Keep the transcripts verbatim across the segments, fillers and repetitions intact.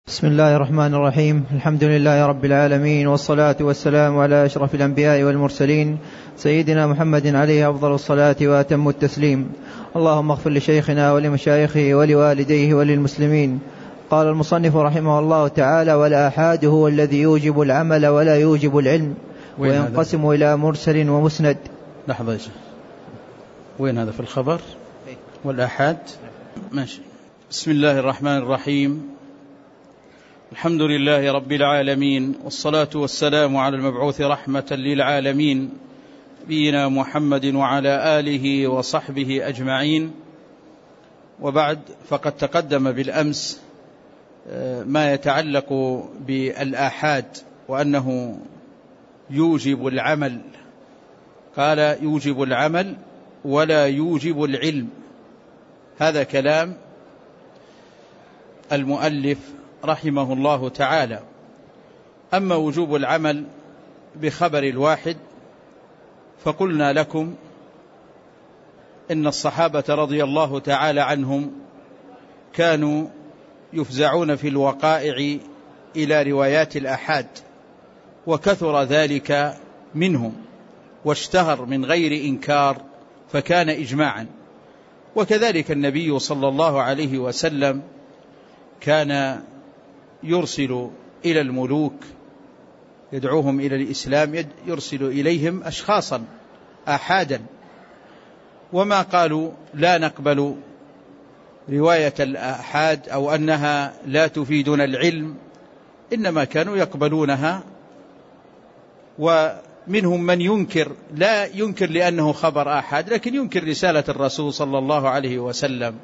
بسم الله الرحمن الرحيم. الحمد لله رب العالمين، والصلاة والسلام على أشرف الأنبياء والمرسلين سيدنا محمد عليه أفضل الصلاة وأتم التسليم. اللهم اغفر لشيخنا ولمشايخه ولوالديه وللمسلمين. قال المصنف رحمه الله تعالى: والآحاد هو الذي يوجب العمل ولا يوجب العلم، وينقسم إلى مرسل ومسند. لحظة يا شيخ، وين هذا في الخبر؟ والآحاد ماشي. بسم الله الرحمن الرحيم. الحمد لله رب العالمين، والصلاة والسلام على المبعوث رحمة للعالمين نبينا محمد وعلى آله وصحبه أجمعين. وبعد، فقد تقدم بالأمس ما يتعلق بالآحاد، وأنه يوجب العمل. قال يوجب العمل ولا يوجب العلم. هذا كلام المؤلف رحمه الله تعالى. أما وجوب العمل بخبر الواحد فقلنا لكم إن الصحابة رضي الله تعالى عنهم كانوا يفزعون في الوقائع إلى روايات الآحاد، وكثر ذلك منهم واشتهر من غير إنكار، فكان إجماعا. وكذلك النبي صلى الله عليه وسلم كان يرسل إلى الملوك يدعوهم إلى الإسلام، يرسل إليهم أشخاصا آحادا، وما قالوا لا نقبل رواية الآحاد أو أنها لا تفيدنا العلم، إنما كانوا يقبلونها. ومنهم من ينكر، لا ينكر لأنه خبر آحاد، لكن ينكر رسالة الرسول صلى الله عليه وسلم.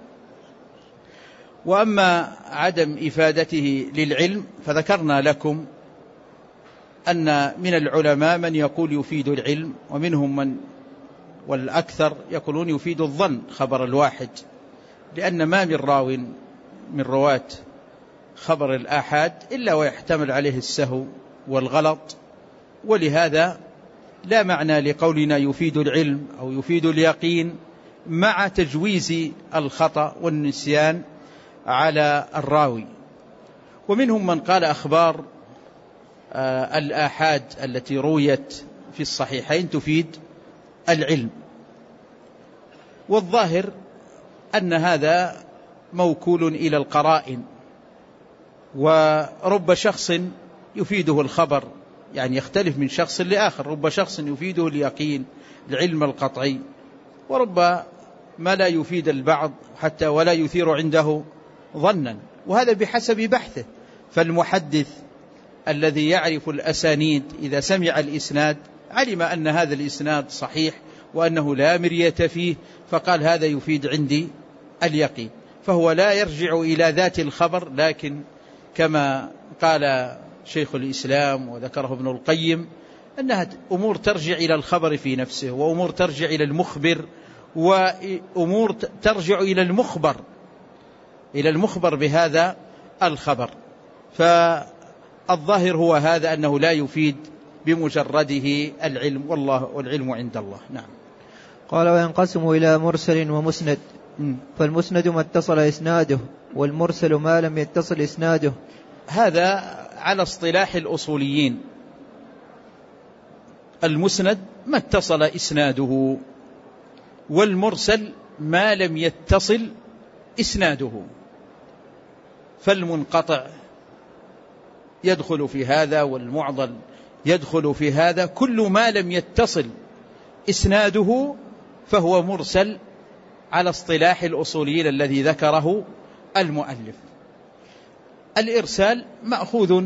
وأما عدم إفادته للعلم فذكرنا لكم أن من العلماء من يقول يفيد العلم، ومنهم من والأكثر يقولون يفيد الظن خبر الواحد، لأن ما من راو من رواة خبر الآحاد إلا ويحتمل عليه السهو والغلط. ولهذا لا معنى لقولنا يفيد العلم أو يفيد اليقين مع تجويز الخطأ والنسيان على الراوي. ومنهم من قال أخبار آه الآحاد التي رويت في الصحيحين تفيد العلم. والظاهر أن هذا موكول إلى القرائن، ورب شخص يفيده الخبر، يعني يختلف من شخص لآخر. رب شخص يفيده اليقين العلم القطعي، ورب ما لا يفيد البعض حتى ولا يثير عنده ظنا، وهذا بحسب بحثه. فالمحدث الذي يعرف الأسانيد إذا سمع الإسناد علم أن هذا الإسناد صحيح وأنه لا مرية فيه، فقال هذا يفيد عندي اليقين، فهو لا يرجع إلى ذات الخبر، لكن كما قال شيخ الإسلام وذكره ابن القيم أنها أمور ترجع إلى الخبر في نفسه، وأمور ترجع إلى المخبر، وأمور ترجع إلى المخبر إلى المخبر بهذا الخبر. فالظاهر هو هذا، أنه لا يفيد بمجرده العلم، والله والعلم عند الله. نعم. قال: وينقسم إلى مرسل ومسند. فالمسند ما اتصل إسناده، والمرسل ما لم يتصل إسناده. هذا على اصطلاح الأصوليين. المسند ما اتصل إسناده، والمرسل ما لم يتصل إسناده. فالمنقطع يدخل في هذا، والمعضل يدخل في هذا. كل ما لم يتصل إسناده فهو مرسل على اصطلاح الأصوليين الذي ذكره المؤلف. الإرسال مأخوذ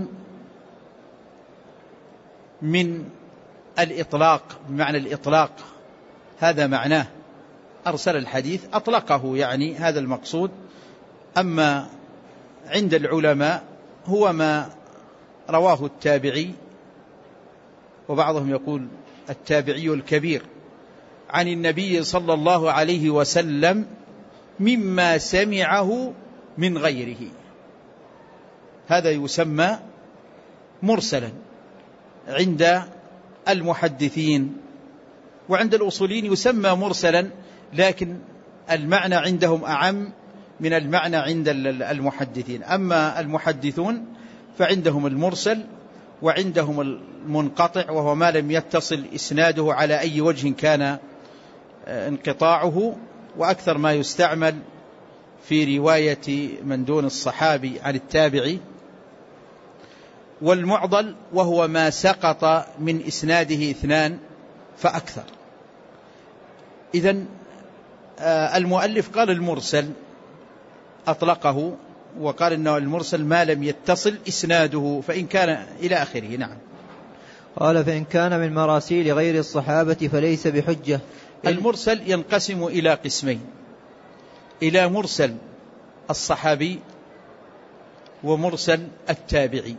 من الإطلاق، بمعنى الإطلاق، هذا معناه. أرسل الحديث أطلقه، يعني هذا المقصود. أما عند العلماء هو ما رواه التابعي، وبعضهم يقول التابعي الكبير، عن النبي صلى الله عليه وسلم مما سمعه من غيره، هذا يسمى مرسلا عند المحدثين. وعند الأصوليين يسمى مرسلا، لكن المعنى عندهم أعم، من المعنى عند المحدثين. أما المحدثون فعندهم المرسل وعندهم المنقطع، وهو ما لم يتصل إسناده على أي وجه كان انقطاعه، وأكثر ما يستعمل في رواية من دون الصحابي عن التابعي. والمعضل وهو ما سقط من إسناده اثنان فأكثر. إذن المؤلف قال المرسل أطلقه وقال إنه المرسل ما لم يتصل إسناده، فإن كان إلى آخره. نعم. قال فإن كان من مراسيل غير الصحابة فليس بحجة. المرسل ينقسم إلى قسمين: إلى مرسل الصحابي ومرسل التابعي.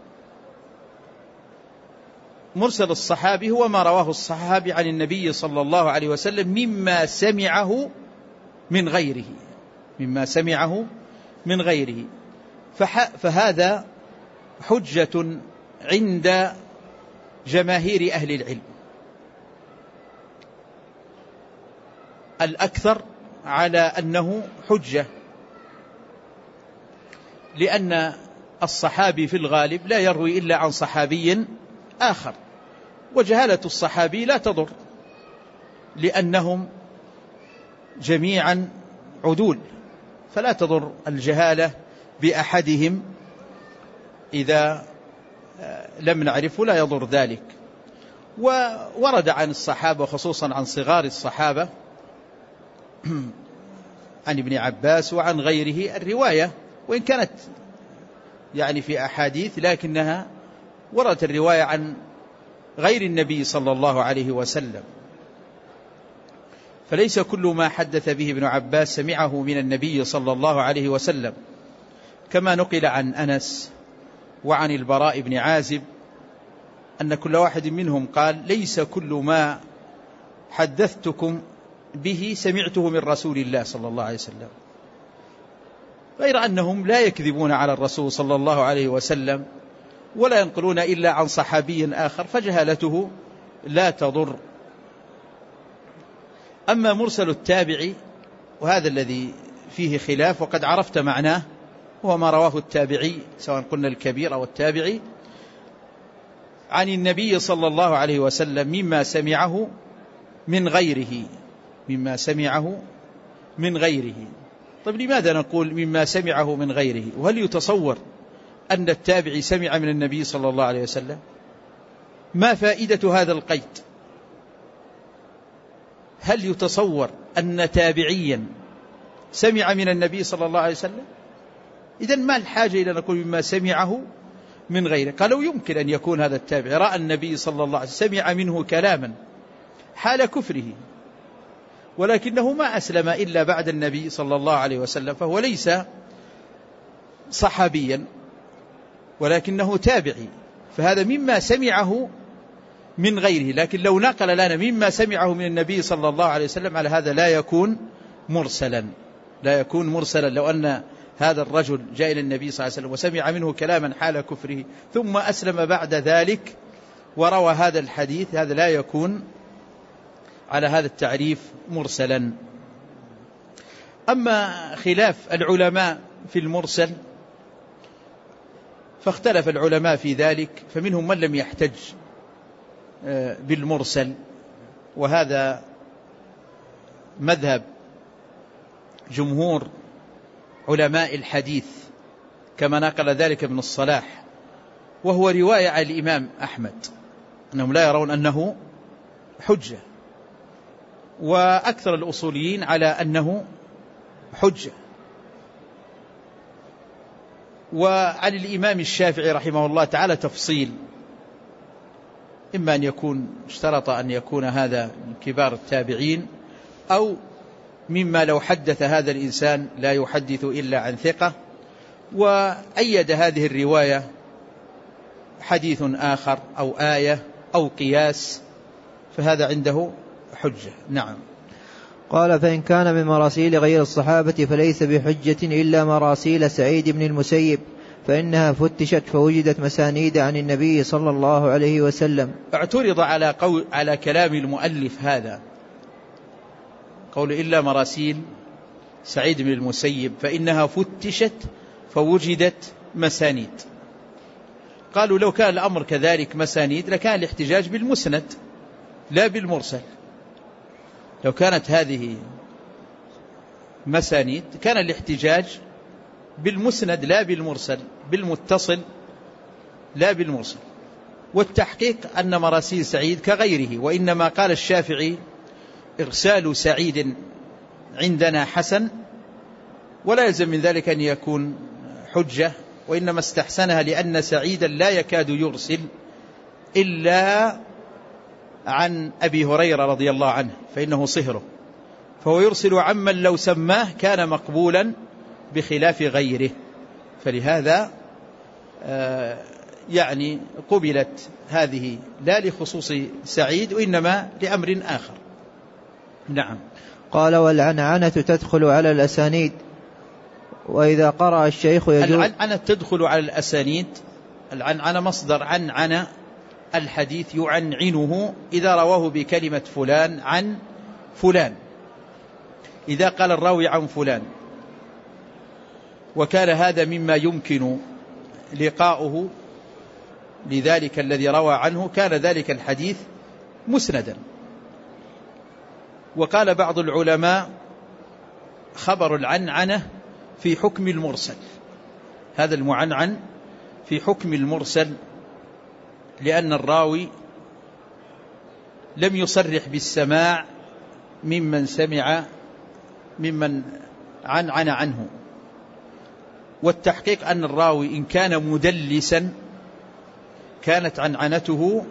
مرسل الصحابي هو ما رواه الصحابي عن النبي صلى الله عليه وسلم مما سمعه من غيره مما سمعه من غيره فهذا حجة عند جماهير أهل العلم. الأكثر على أنه حجة، لأن الصحابي في الغالب لا يروي إلا عن صحابي آخر، وجهالة الصحابي لا تضر لأنهم جميعا عدول، فلا تضر الجهالة بأحدهم إذا لم نعرفه، لا يضر ذلك. وورد عن الصحابة خصوصا عن صغار الصحابة عن ابن عباس وعن غيره الرواية، وإن كانت يعني في أحاديث لكنها وردت الرواية عن غير النبي صلى الله عليه وسلم. فليس كل ما حدث به ابن عباس سمعه من النبي صلى الله عليه وسلم، كما نقل عن أنس وعن البراء بن عازب أن كل واحد منهم قال: ليس كل ما حدثتكم به سمعته من رسول الله صلى الله عليه وسلم، غير أنهم لا يكذبون على الرسول صلى الله عليه وسلم ولا ينقلون إلا عن صحابي آخر، فجهالته لا تضر. أما مرسل التابعي وهذا الذي فيه خلاف وقد عرفت معناه، وهو ما رواه التابعي سواء قلنا الكبير أو التابعي عن النبي صلى الله عليه وسلم مما سمعه من غيره مما سمعه من غيره. طيب لماذا نقول مما سمعه من غيره؟ وهل يتصور أن التابعي سمع من النبي صلى الله عليه وسلم؟ ما فائدة هذا القيد؟ هل يتصور أن تابعيا سمع من النبي صلى الله عليه وسلم؟ إذن ما الحاجة إلى أن نقول مما سمعه من غيره؟ قالوا يمكن أن يكون هذا التابعي رأى النبي صلى الله عليه وسلم سمع منه كلاما حال كفره، ولكنه ما أسلم إلا بعد النبي صلى الله عليه وسلم، فهو ليس صحابيا ولكنه تابعي، فهذا مما سمعه من غيره. لكن لو نقل لنا مما سمعه من النبي صلى الله عليه وسلم على هذا لا يكون مرسلا لا يكون مرسلا لو أن هذا الرجل جاء إلى النبي صلى الله عليه وسلم وسمع منه كلاما حال كفره ثم أسلم بعد ذلك وروى هذا الحديث، هذا لا يكون على هذا التعريف مرسلا. أما خلاف العلماء في المرسل فاختلف العلماء في ذلك، فمنهم من لم يحتج بالمرسل، وهذا مذهب جمهور علماء الحديث كما نقل ذلك ابن الصلاح، وهو رواية عن الإمام أحمد أنهم لا يرون أنه حجة، وأكثر الأصوليين على أنه حجة. وعن الإمام الشافعي رحمه الله تعالى تفصيل، إما أن يكون اشترط أن يكون هذا من كبار التابعين أو مما لو حدث هذا الإنسان لا يحدث إلا عن ثقة، وأيد هذه الرواية حديث آخر أو آية أو قياس، فهذا عنده حجة. نعم. قال فإن كان من مراسيل غير الصحابة فليس بحجة إلا مراسيل سعيد بن المسيب، فإنها فتشت فوجدت مسانيد عن النبي صلى الله عليه وسلم. اعترض على, قول على كلام المؤلف هذا، قول إلا مراسيل سعيد بن المسيب فإنها فتشت فوجدت مسانيد. قالوا لو كان الأمر كذلك مسانيد لكان الاحتجاج بالمسند لا بالمرسل. لو كانت هذه مسانيد كان الاحتجاج بالمسند لا بالمرسل، بالمتصل لا بالمرسل. والتحقيق أن مراسيل سعيد كغيره، وإنما قال الشافعي إرسال سعيد عندنا حسن ولا يلزم من ذلك أن يكون حجة، وإنما استحسنها لأن سعيدا لا يكاد يرسل إلا عن أبي هريرة رضي الله عنه فإنه صهره، فهو يرسل عمن لو سماه كان مقبولا بخلاف غيره، فلهذا يعني قبلت هذه لا لخصوص سعيد وإنما لأمر آخر. نعم. قال والعنعنة تدخل على الأسانيد، وإذا قرأ الشيخ يجوز. العنعنة تدخل على الأسانيد. العنعنة مصدر عنعنة الحديث يعنعنه إذا رواه بكلمة فلان عن فلان، إذا قال الراوي عن فلان، وكان هذا مما يمكن لقاؤه لذلك الذي روى عنه، كان ذلك الحديث مسندا. وقال بعض العلماء خبر العنعنة في حكم المرسل، هذا المعنعن في حكم المرسل، لأن الراوي لم يصرح بالسماع ممن سمع ممن عنعن عنه. والتحقيق أن الراوي إن كان مدلسا كانت عنعنته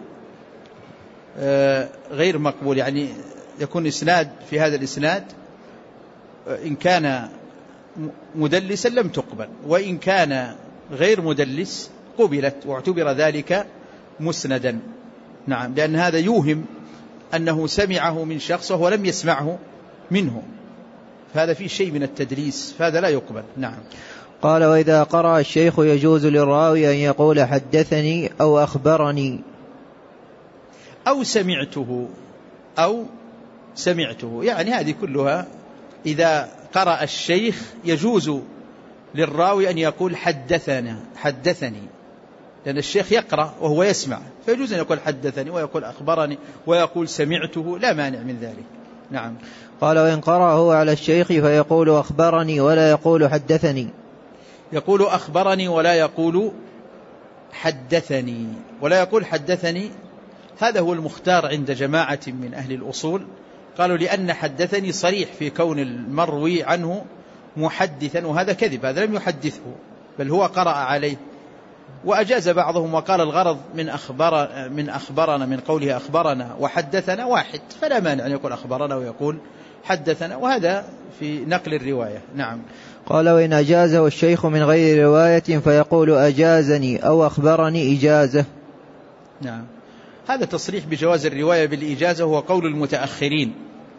غير مقبول، يعني يكون إسناد في هذا الإسناد إن كان مدلسا لم تقبل، وإن كان غير مدلس قبلت واعتبر ذلك مسندا. نعم، لأن هذا يوهم أنه سمعه من شخص وهو لم يسمعه منه، فهذا فيه شيء من التدليس، فهذا لا يقبل. نعم. قال وإذا قرأ الشيخ يجوز للراوي أن يقول حدثني أو أخبرني أو سمعته أو سمعته، يعني هذه كلها إذا قرأ الشيخ يجوز للراوي أن يقول حدثنا حدثني، لأن الشيخ يقرأ وهو يسمع، فيجوز أن يقول حدثني ويقول أخبرني ويقول سمعته، لا مانع من ذلك. نعم. قال وإن قرأ هو على الشيخ فيقول أخبرني ولا يقول حدثني. يقول أخبرني ولا يقول حدثني، ولا يقول حدثني، هذا هو المختار عند جماعة من أهل الأصول. قالوا لأن حدثني صريح في كون المروي عنه محدثا، وهذا كذب، هذا لم يحدثه بل هو قرأ عليه. وأجاز بعضهم وقال الغرض من أخبر من أخبرنا من قوله أخبرنا وحدثنا واحد، فلا مانع أن يقول أخبرنا ويقول حدثنا، وهذا في نقل الرواية. نعم. قال وإن أجازه الشيخ من غير رواية فيقول أجازني أو أخبرني إجازة. نعم، هذا تصريح بجواز الرواية بالإجازة هو قول المتأخرين،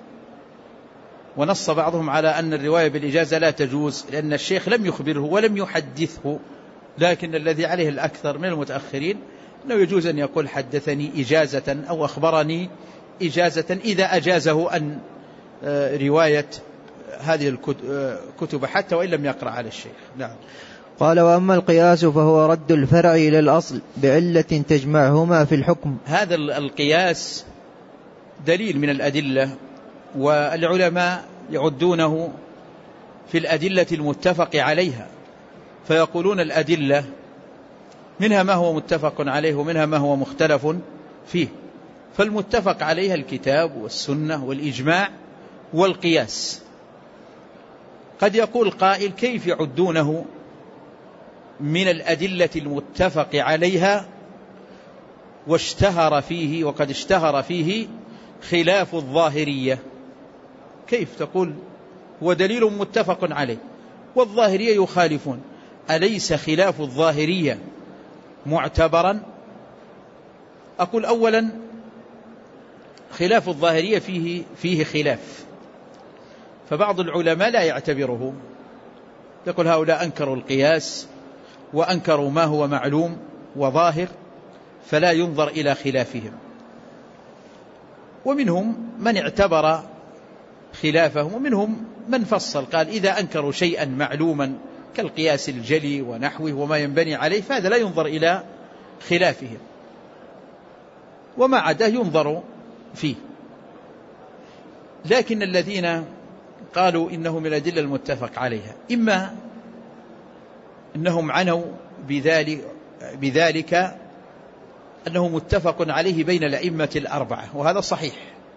ونص بعضهم على أن الرواية بالإجازة لا تجوز لأن الشيخ لم يخبره ولم يحدثه، لكن الذي عليه الأكثر من المتأخرين أنه يجوز أن يقول حدثني إجازة أو أخبرني إجازة إذا أجازه أن رواية هذه الكتب حتى وإن لم يقرأ على الشيخ. نعم. قال وأما القياس فهو رد الفرع إلى الأصل بعلة تجمعهما في الحكم. هذا القياس دليل من الأدلة، والعلماء يعدونه في الأدلة المتفق عليها، فيقولون الأدلة منها ما هو متفق عليه ومنها ما هو مختلف فيه، فالمتفق عليها الكتاب والسنة والإجماع والقياس. قد يقول قائل كيف يعدونه من الأدلة المتفق عليها واشتهر فيه وقد اشتهر فيه خلاف الظاهرية؟ كيف تقول هو دليل متفق عليه والظاهرية يخالفون؟ أليس خلاف الظاهرية معتبرا؟ أقول أولا خلاف الظاهرية فيه, فيه خلاف، فبعض العلماء لا يعتبره، يقول هؤلاء أنكروا القياس وأنكروا ما هو معلوم وظاهر فلا ينظر إلى خلافهم. ومنهم من اعتبر خلافهم ومنهم من فصل قال إذا أنكروا شيئا معلوما كالقياس الجلي ونحوه وما ينبني عليه فهذا لا ينظر إلى خلافهم، وما عداه ينظر فيه. لكن الذين قالوا إنه من الأدلة المتفق عليها إما أنهم عنوا بذلك, بذلك أنه متفق عليه بين الأئمة الأربعة وهذا صحيح،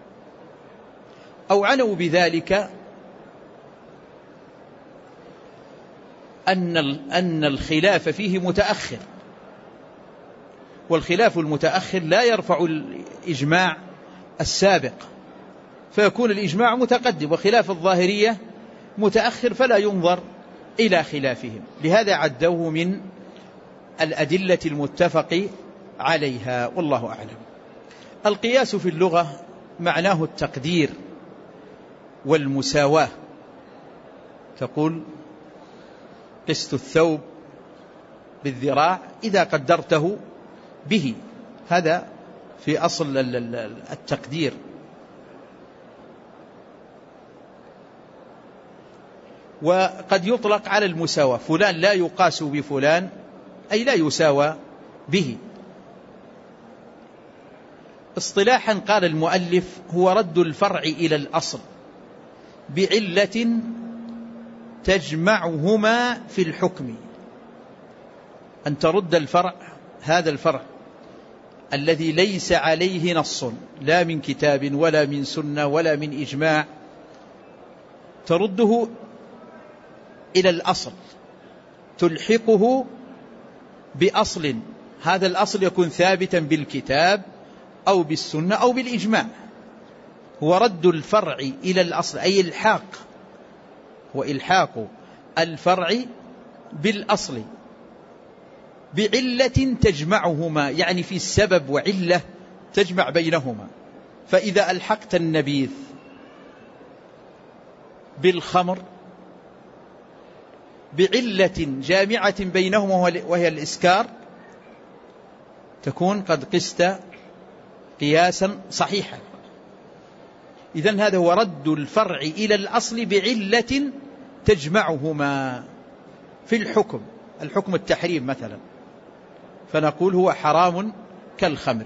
أو عنوا بذلك أن أن الخلاف فيه متأخر، والخلاف المتأخر لا يرفع الإجماع السابق، فيكون الإجماع متقدم وخلاف الظاهرية متأخر فلا ينظر إلى خلافهم، لهذا عدوه من الأدلة المتفق عليها والله أعلم. القياس في اللغة معناه التقدير والمساواة، تقول قست الثوب بالذراع إذا قدرته به، هذا في أصل التقدير. وقد يطلق على المساواة، فلان لا يقاس بفلان أي لا يساوى به. اصطلاحا قال المؤلف هو رد الفرع إلى الأصل بعلة تجمعهما في الحكم، أن ترد الفرع، هذا الفرع الذي ليس عليه نص لا من كتاب ولا من سنة ولا من إجماع، ترده إلى الأصل، تلحقه بأصل، هذا الأصل يكون ثابتا بالكتاب أو بالسنة أو بالإجماع. هو رد الفرع إلى الأصل أي الحاق، وإلحاق الفرع بالأصل بعلة تجمعهما، يعني في السبب وعلة تجمع بينهما. فإذا ألحقت النبيذ بالخمر بعلة جامعة بينهما وهي الإسكار تكون قد قست قياسا صحيحا. إذن هذا هو رد الفرع إلى الأصل بعلة تجمعهما في الحكم، الحكم التحريم مثلا، فنقول هو حرام كالخمر.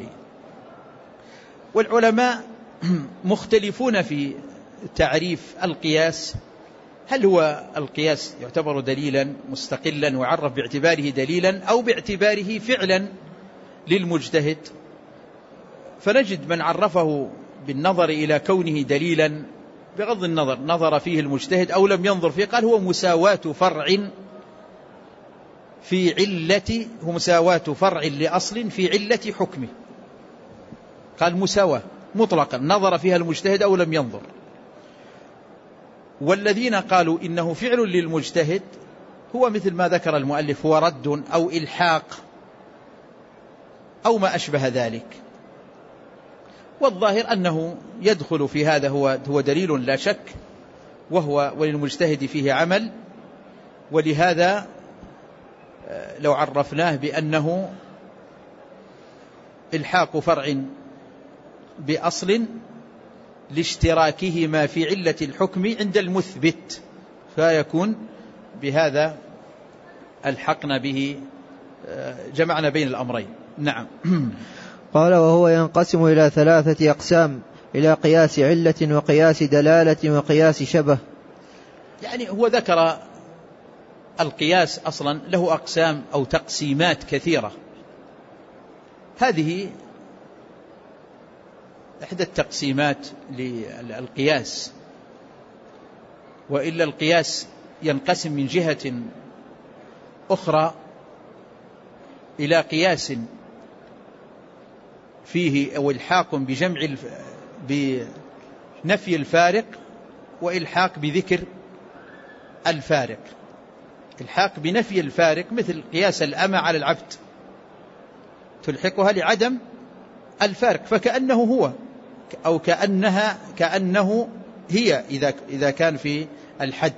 والعلماء مختلفون في تعريف القياس، هل هو القياس يعتبر دليلا مستقلا ويعرف باعتباره دليلا أو باعتباره فعلا للمجتهد؟ فنجد من عرفه بالنظر إلى كونه دليلا بغض النظر نظر فيه المجتهد أو لم ينظر فيه، قال هو مساواة فرع في علة، هو مساواة فرع لأصل في علة حكمه، قال مساواة مطلقا نظر فيها المجتهد أو لم ينظر. والذين قالوا إنه فعل للمجتهد هو مثل ما ذكر المؤلف، هو رد أو إلحاق أو ما أشبه ذلك. والظاهر أنه يدخل في هذا، هو هو دليل لا شك، وهو وللمجتهد فيه عمل. ولهذا لو عرفناه بأنه إلحاق فرع بأصل لاشتراكهما في علة الحكم عند المثبت، فيكون بهذا الحقنا به، جمعنا بين الأمرين. نعم. قال وهو ينقسم إلى ثلاثة أقسام، إلى قياس علة وقياس دلالة وقياس شبه. يعني هو ذكر القياس أصلا له أقسام أو تقسيمات كثيرة، هذه إحدى التقسيمات للقياس. وإلا القياس ينقسم من جهة أخرى إلى قياس فيه أو إلحاق بجمع بنفي الفارق، وإلحاق بذكر الفارق. إلحاق بنفي الفارق مثل قياس الأمة على العبد، تلحقها لعدم الفارق، فكأنه هو أو كأنها كأنه هي إذا إذا كان في الحد،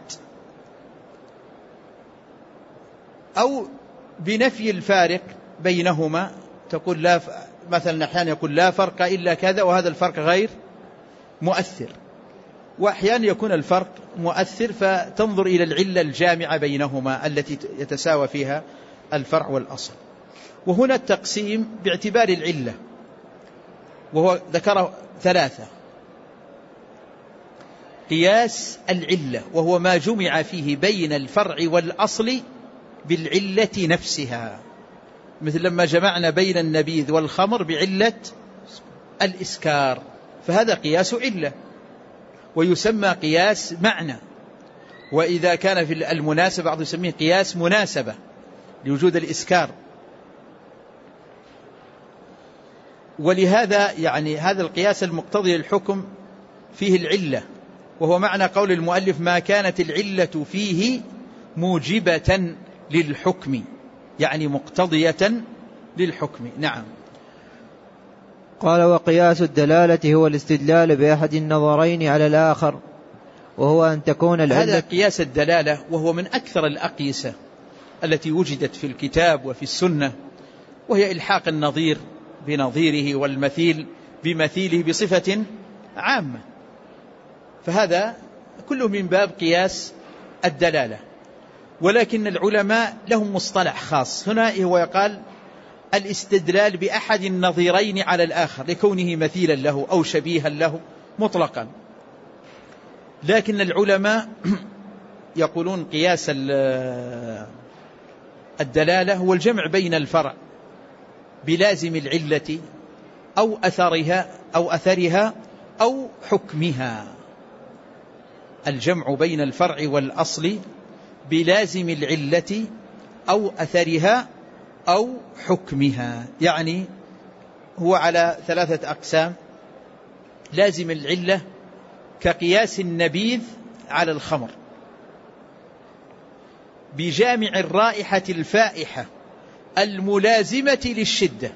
أو بنفي الفارق بينهما، تقول لا ف... مثلا أحيانا يقول لا فرق إلا كذا وهذا الفرق غير مؤثر. وأحيانا يكون الفرق مؤثر فتنظر إلى العلة الجامعة بينهما التي يتساوى فيها الفرع والأصل. وهنا التقسيم باعتبار العلة، وهو ذكر ثلاثة: قياس العلة وهو ما جمع فيه بين الفرع والأصل بالعلة نفسها، مثل لما جمعنا بين النبيذ والخمر بعلة الإسكار، فهذا قياس علة ويسمى قياس معنى. وإذا كان في المناسبة بعض يسميه قياس مناسبة لوجود الإسكار. ولهذا يعني هذا القياس المقتضي للحكم فيه العلة، وهو معنى قول المؤلف: ما كانت العلة فيه موجبة للحكم، يعني مقتضية للحكم. نعم. قال: وقياس الدلالة هو الاستدلال بأحد النظرين على الآخر، وهو أن تكون العلة. هذا قياس الدلالة، وهو من أكثر الأقيسة التي وجدت في الكتاب وفي السنة، وهي إلحاق النظير بنظيره والمثيل بمثيله بصفة عامة، فهذا كله من باب قياس الدلالة. ولكن العلماء لهم مصطلح خاص هنا، هو يقال الاستدلال بأحد النظيرين على الآخر لكونه مثيلا له أو شبيها له مطلقا. لكن العلماء يقولون قياس الدلالة هو الجمع بين الفرع بلازم العلة أو أثرها أو أثرها أو حكمها، الجمع بين الفرع والأصل بلازم العلة أو أثرها أو حكمها. يعني هو على ثلاثة أقسام: لازم العلة كقياس النبيذ على الخمر بجامع الرائحة الفائحة الملازمة للشدة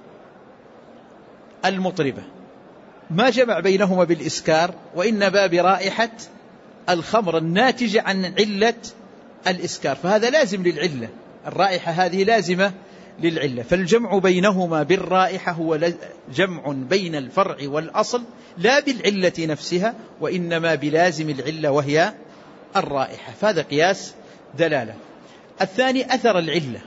المطربة، ما جمع بينهما بالإسكار، وإنما برائحة الخمر الناتجة عن علة الإسكار، فهذا لازم للعلة، الرائحة هذه لازمة للعلة. فالجمع بينهما بالرائحة هو جمع بين الفرع والأصل لا بالعلة نفسها، وإنما بلازم العلة وهي الرائحة، فهذا قياس دلالة. الثاني أثر العلة،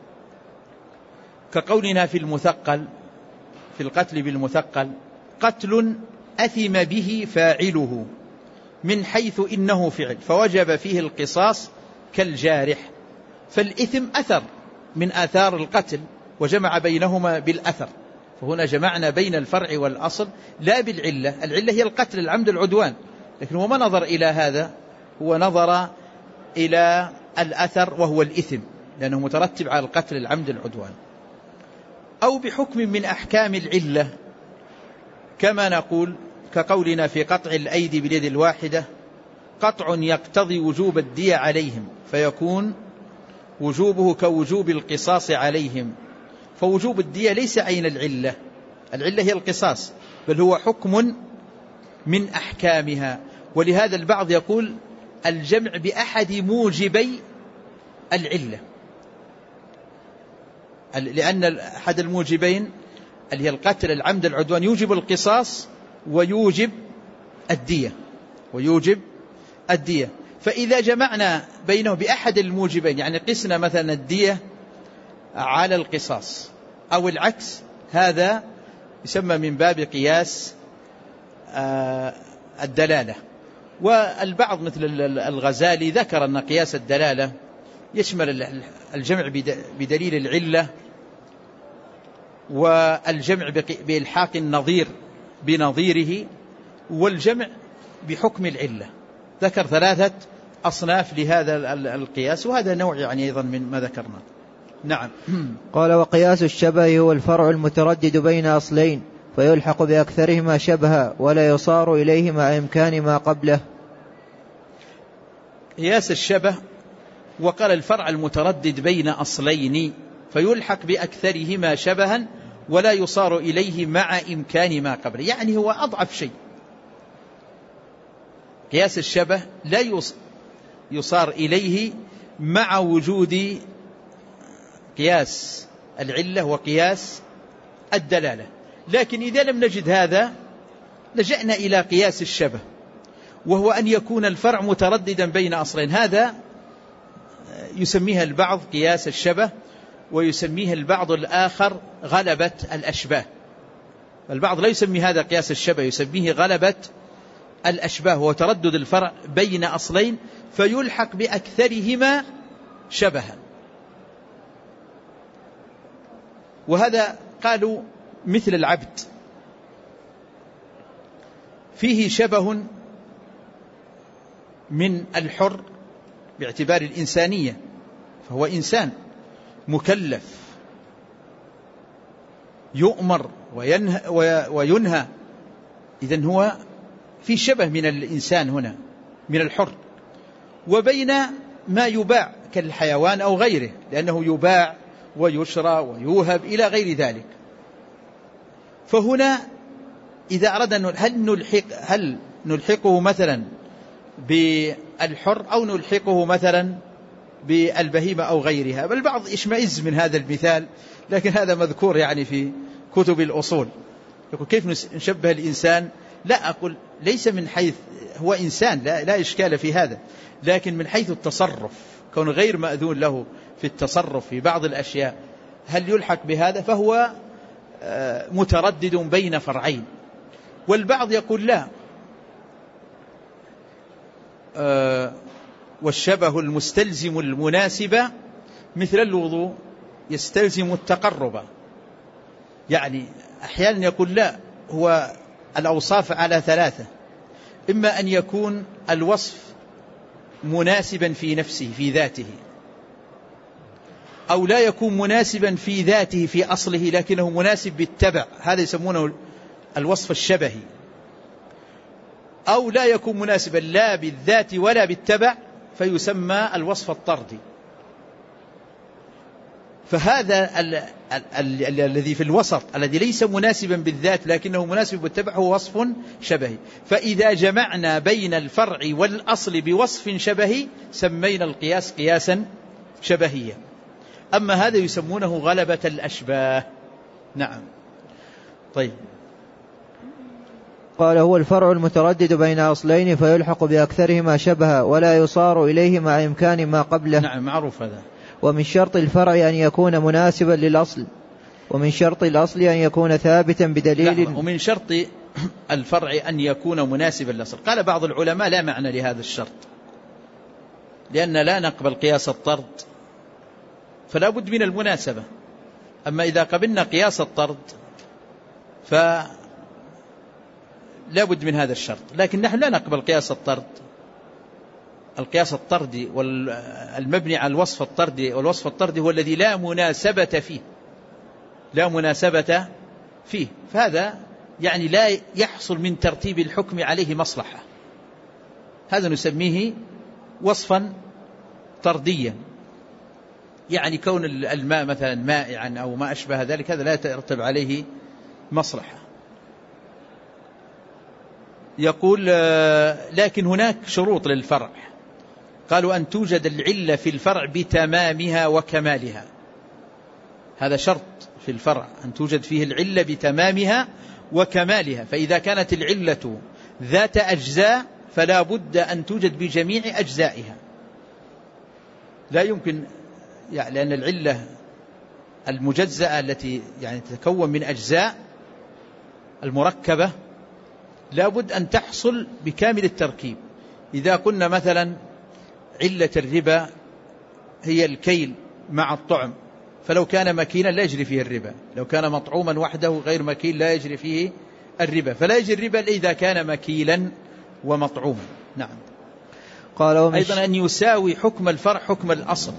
كقولنا في المثقل في القتل بالمثقل: قتل أثم به فاعله من حيث إنه فعل فوجب فيه القصاص كالجارح، فالإثم أثر من آثار القتل وجمع بينهما بالأثر، فهنا جمعنا بين الفرع والأصل لا بالعلة، العلة هي القتل العمد العدوان، لكن هو ما نظر إلى هذا، هو نظر إلى الأثر وهو الإثم لأنه مترتب على القتل العمد العدوان. أو بحكم من أحكام العلة كما نقول كقولنا في قطع الأيدي باليد الواحدة: قطع يقتضي وجوب الدية عليهم فيكون وجوبه كوجوب القصاص عليهم، فوجوب الدية ليس عين العلة، العلة هي القصاص، بل هو حكم من أحكامها. ولهذا البعض يقول الجمع بأحد موجبي العلة، لأن أحد الموجبين اللي هي القتل العمد العدوان يوجب القصاص ويوجب الدية ويوجب الدية فإذا جمعنا بينه بأحد الموجبين، يعني قسنا مثلا الدية على القصاص أو العكس، هذا يسمى من باب قياس الدلالة. والبعض مثل الغزالي ذكر أن قياس الدلالة يشمل الجمع بدليل العلة والجمع بإلحاق النظير بنظيره والجمع بحكم العلة، ذكر ثلاثة أصناف لهذا القياس، وهذا نوع يعني أيضا من ما ذكرنا. نعم. قال: وقياس الشبه هو الفرع المتردد بين أصلين فيلحق بأكثرهما شبها ولا يصار إليه مع إمكان ما قبله. قياس الشبه وقال الفرع المتردد بين أصلين فيلحق بأكثرهما شبها ولا يصار إليه مع إمكان ما قبله، يعني هو أضعف شيء. قياس الشبه لا يصار إليه مع وجود قياس العلة وقياس الدلالة، لكن إذا لم نجد هذا لجأنا إلى قياس الشبه، وهو أن يكون الفرع مترددا بين أصلين. هذا يسميها البعض قياس الشبه، ويسميها البعض الآخر غلبة الأشباه. البعض لا يسمي هذا قياس الشبه، يسميه غلبة الأشباه، وهو تردد الفرع بين أصلين فيلحق بأكثرهما شبها. وهذا قالوا مثل العبد فيه شبه من الحر باعتبار الإنسانية، فهو إنسان مكلف يؤمر وينهى, وينهى إذن هو في شبه من الإنسان هنا من الحر، وبين ما يباع كالحيوان أو غيره، لأنه يباع ويشرى ويوهب إلى غير ذلك. فهنا إذا أردنا هل نلحق هل نلحقه مثلا بالحر أو نلحقه مثلا بالبهيمة أو غيرها. بل البعض يشمئز من هذا المثال، لكن هذا مذكور يعني في كتب الأصول. يقول كيف نشبه الإنسان؟ لا أقول ليس من حيث هو إنسان، لا, لا إشكال في هذا، لكن من حيث التصرف، كون غير مأذون له في التصرف في بعض الأشياء، هل يلحق بهذا؟ فهو متردد بين فرعين. والبعض يقول لا، والشبه المستلزم المناسبة مثل الوضوء يستلزم التقرب. يعني أحيانا يقول لا، هو الأوصاف على ثلاثة: إما أن يكون الوصف مناسبا في نفسه في ذاته، أو لا يكون مناسبا في ذاته في أصله لكنه مناسب بالتبع، هذا يسمونه الوصف الشبهي، أو لا يكون مناسبا لا بالذات ولا بالتبع فيسمى الوصف الطردي. فهذا ال ال ال الذي في الوسط الذي ليس مناسبا بالذات لكنه مناسب بالتبع هو وصف شبهي. فإذا جمعنا بين الفرع والأصل بوصف شبهي سمينا القياس قياسا شبهيا. أما هذا يسمونه غلبة الأشباه. نعم. طيب، قال هو الفرع المتردد بين أصلين فيلحق بأكثرهما شبها ولا يصار إليه مع إمكان ما قبله. نعم، معروف هذا. ومن شرط الفرع أن يكون مناسبا للأصل، ومن شرط الأصل أن يكون ثابتا بدليل. ومن شرط الفرع أن يكون مناسبا للأصل. قال بعض العلماء لا معنى لهذا الشرط، لأن لا نقبل قياس الطرد فلا بد من المناسبة. أما إذا قبلنا قياس الطرد فلا بد من هذا الشرط. لكن نحن لا نقبل قياس الطرد. القياس الطردي والمبني على الوصف الطردي، والوصف الطردي هو الذي لا مناسبة فيه، لا مناسبة فيه، فهذا يعني لا يحصل من ترتيب الحكم عليه مصلحة. هذا نسميه وصفا طرديا. يعني كون الماء مثلا مائعا أو ما أشبه ذلك هذا لا يترتب عليه مصلحة. يقول لكن هناك شروط للفرع. قالوا أن توجد العلة في الفرع بتمامها وكمالها. هذا شرط في الفرع، أن توجد فيه العلة بتمامها وكمالها. فإذا كانت العلة ذات أجزاء فلا بد أن توجد بجميع أجزائها. لا يمكن يعني، لأن العلة المجزأة التي يعني تتكون من أجزاء المركبة لا بد أن تحصل بكامل التركيب. إذا قلنا مثلا علة الربا هي الكيل مع الطعم، فلو كان مكينا لا يجري فيه الربا، لو كان مطعوما وحده غير مكيل لا يجري فيه الربا، فلا يجري الربا إذا كان مكيلا ومطعوما. نعم. قال أيضا أن يساوي حكم الفرع حكم الأصل،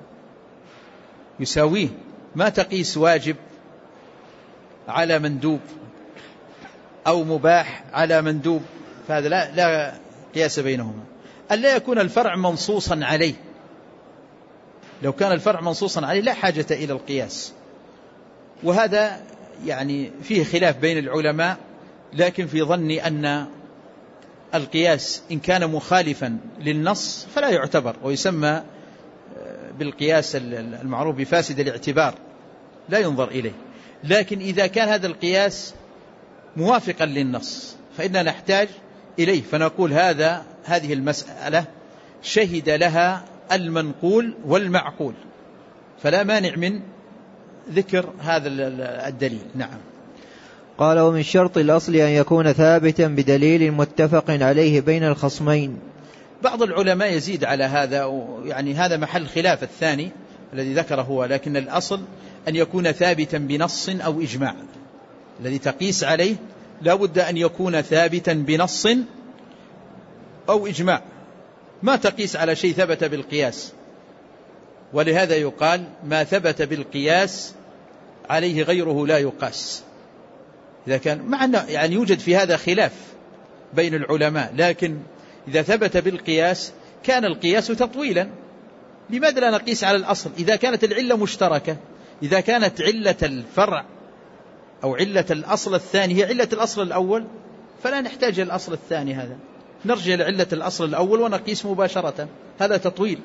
يساويه، ما تقيس واجب على مندوب أو مباح على مندوب، فهذا لا, لا قياس بينهما. ألا يكون الفرع منصوصا عليه. لو كان الفرع منصوصا عليه لا حاجة إلى القياس. وهذا يعني فيه خلاف بين العلماء، لكن في ظني أن القياس إن كان مخالفا للنص فلا يعتبر، ويسمى بالقياس المعروف بفاسد الاعتبار، لا ينظر إليه. لكن إذا كان هذا القياس موافقا للنص فإننا نحتاج إليه، فنقول هذا هذه المسألة شهد لها المنقول والمعقول، فلا مانع من ذكر هذا الدليل. نعم. قال: ومن شرط الأصل أن يكون ثابتا بدليل متفق عليه بين الخصمين. بعض العلماء يزيد على هذا، يعني هذا محل خلاف الثاني الذي ذكره هو، لكن الأصل أن يكون ثابتا بنص أو إجماع. الذي تقيس عليه لا بد أن يكون ثابتا بنص أو إجماع، ما تقيس على شيء ثبت بالقياس. ولهذا يقال ما ثبت بالقياس عليه غيره لا يقاس. إذا كان معنا يعني يوجد في هذا خلاف بين العلماء، لكن إذا ثبت بالقياس كان القياس تطويلا. لماذا لا نقيس على الأصل إذا كانت العلة مشتركة؟ إذا كانت علة الفرع أو علة الأصل الثاني هي علة الأصل الأول فلا نحتاج إلى الأصل الثاني، هذا نرجع لعلة الأصل الأول ونقيس مباشرة، هذا تطويل.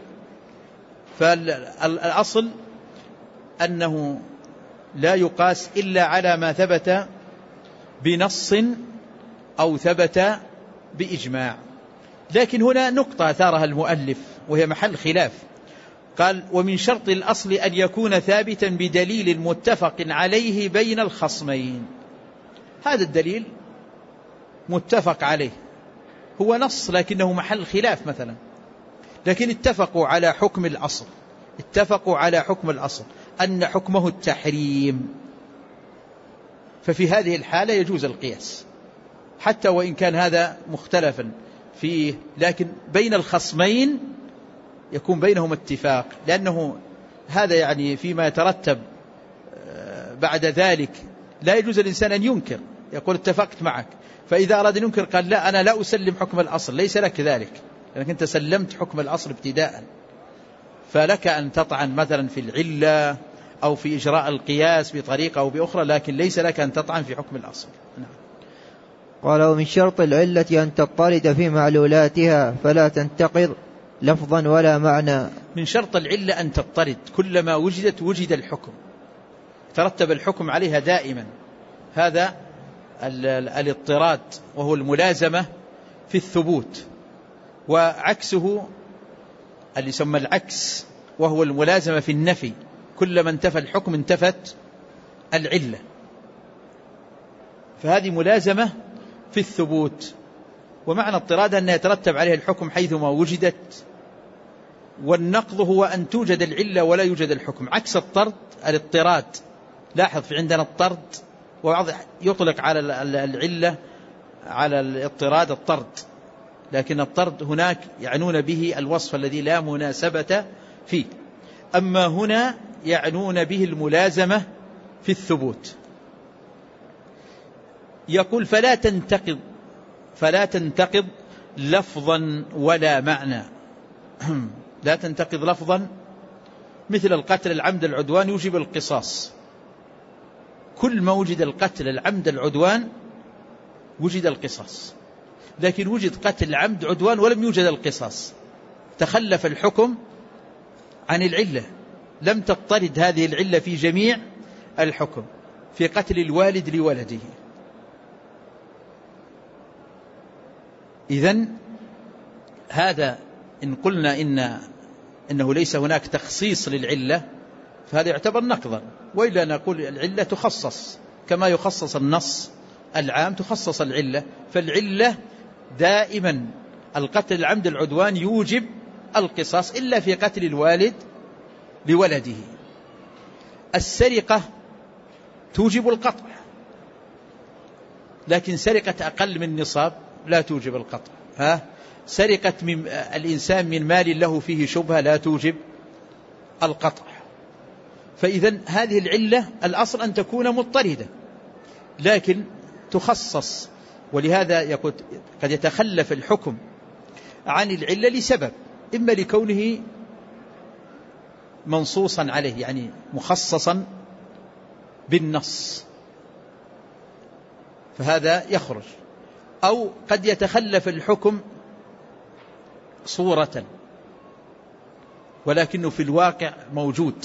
فالأصل أنه لا يقاس إلا على ما ثبت بنص أو ثبت بإجماع. لكن هنا نقطة أثارها المؤلف وهي محل خلاف، قال: ومن شرط الأصل أن يكون ثابتا بدليل متفق عليه بين الخصمين. هذا الدليل متفق عليه، هو نص لكنه محل خلاف مثلا، لكن اتفقوا على حكم الأصل، اتفقوا على حكم الأصل أن حكمه التحريم، ففي هذه الحالة يجوز القياس حتى وإن كان هذا مختلفا فيه، لكن بين الخصمين يكون بينهم اتفاق، لأنه هذا يعني فيما يترتب بعد ذلك لا يجوز الإنسان أن ينكر، يقول اتفقت معك، فإذا أراد أن ينكر قال لا أنا لا أسلم حكم الأصل، ليس لك ذلك لأنك أنت سلمت حكم الأصل ابتداء، فلك أن تطعن مثلا في العلة أو في إجراء القياس بطريقة أو بأخرى، لكن ليس لك أن تطعن في حكم الأصل. نعم. قال: ومن شرط العلة أن تضطرد في معلولاتها فلا تنتقض لفظا ولا معنى. من شرط العلة أن تضطرد، كلما وجدت وجد الحكم، ترتب الحكم عليها دائما، هذا الاضطراد وهو الملازمة في الثبوت، وعكسه اللي يسمى العكس وهو الملازمة في النفي، كلما انتفى الحكم انتفت العلة، فهذه ملازمة في الثبوت. ومعنى اضطراد أن يترتب عليه الحكم حيثما وجدت، والنقض هو أن توجد العلة ولا يوجد الحكم، عكس الطرد الاضطراد. لاحظ في عندنا الطرد وبعض يطلق على العلة على الاضطراد الطرد، لكن الطرد هناك يعنون به الوصف الذي لا مناسبة فيه، أما هنا يعنون به الملازمة في الثبوت. يقول فلا تنتقض فلا تنتقض لفظا ولا معنى. لا تنتقض لفظا مثل القتل العمد العدوان يوجب القصاص، كل ما وجد القتل العمد العدوان وجد القصاص، لكن وجد قتل العمد عدوان ولم يوجد القصاص، تخلف الحكم عن العلة، لم تضطرد هذه العلة في جميع الحكم. في قتل الوالد لولده، إذن هذا إن قلنا إن إنه ليس هناك تخصيص للعلة فهذا يعتبر نقضا، وإلا نقول العلة تخصص كما يخصص النص العام تخصص العلة، فالعلة دائما القتل العمد العدوان يوجب القصاص إلا في قتل الوالد لولده. السرقة توجب القطع، لكن سرقة أقل من نصاب لا توجب القطع. ها سرقة من الإنسان من مال له فيه شبهة لا توجب القطع. فإذا هذه العلة الأصل أن تكون مضطردة، لكن تخصص، ولهذا يقول قد يتخلف الحكم عن العلة لسبب، إما لكونه منصوصا عليه يعني مخصصا بالنص فهذا يخرج، أو قد يتخلف الحكم صورة ولكنه في الواقع موجود،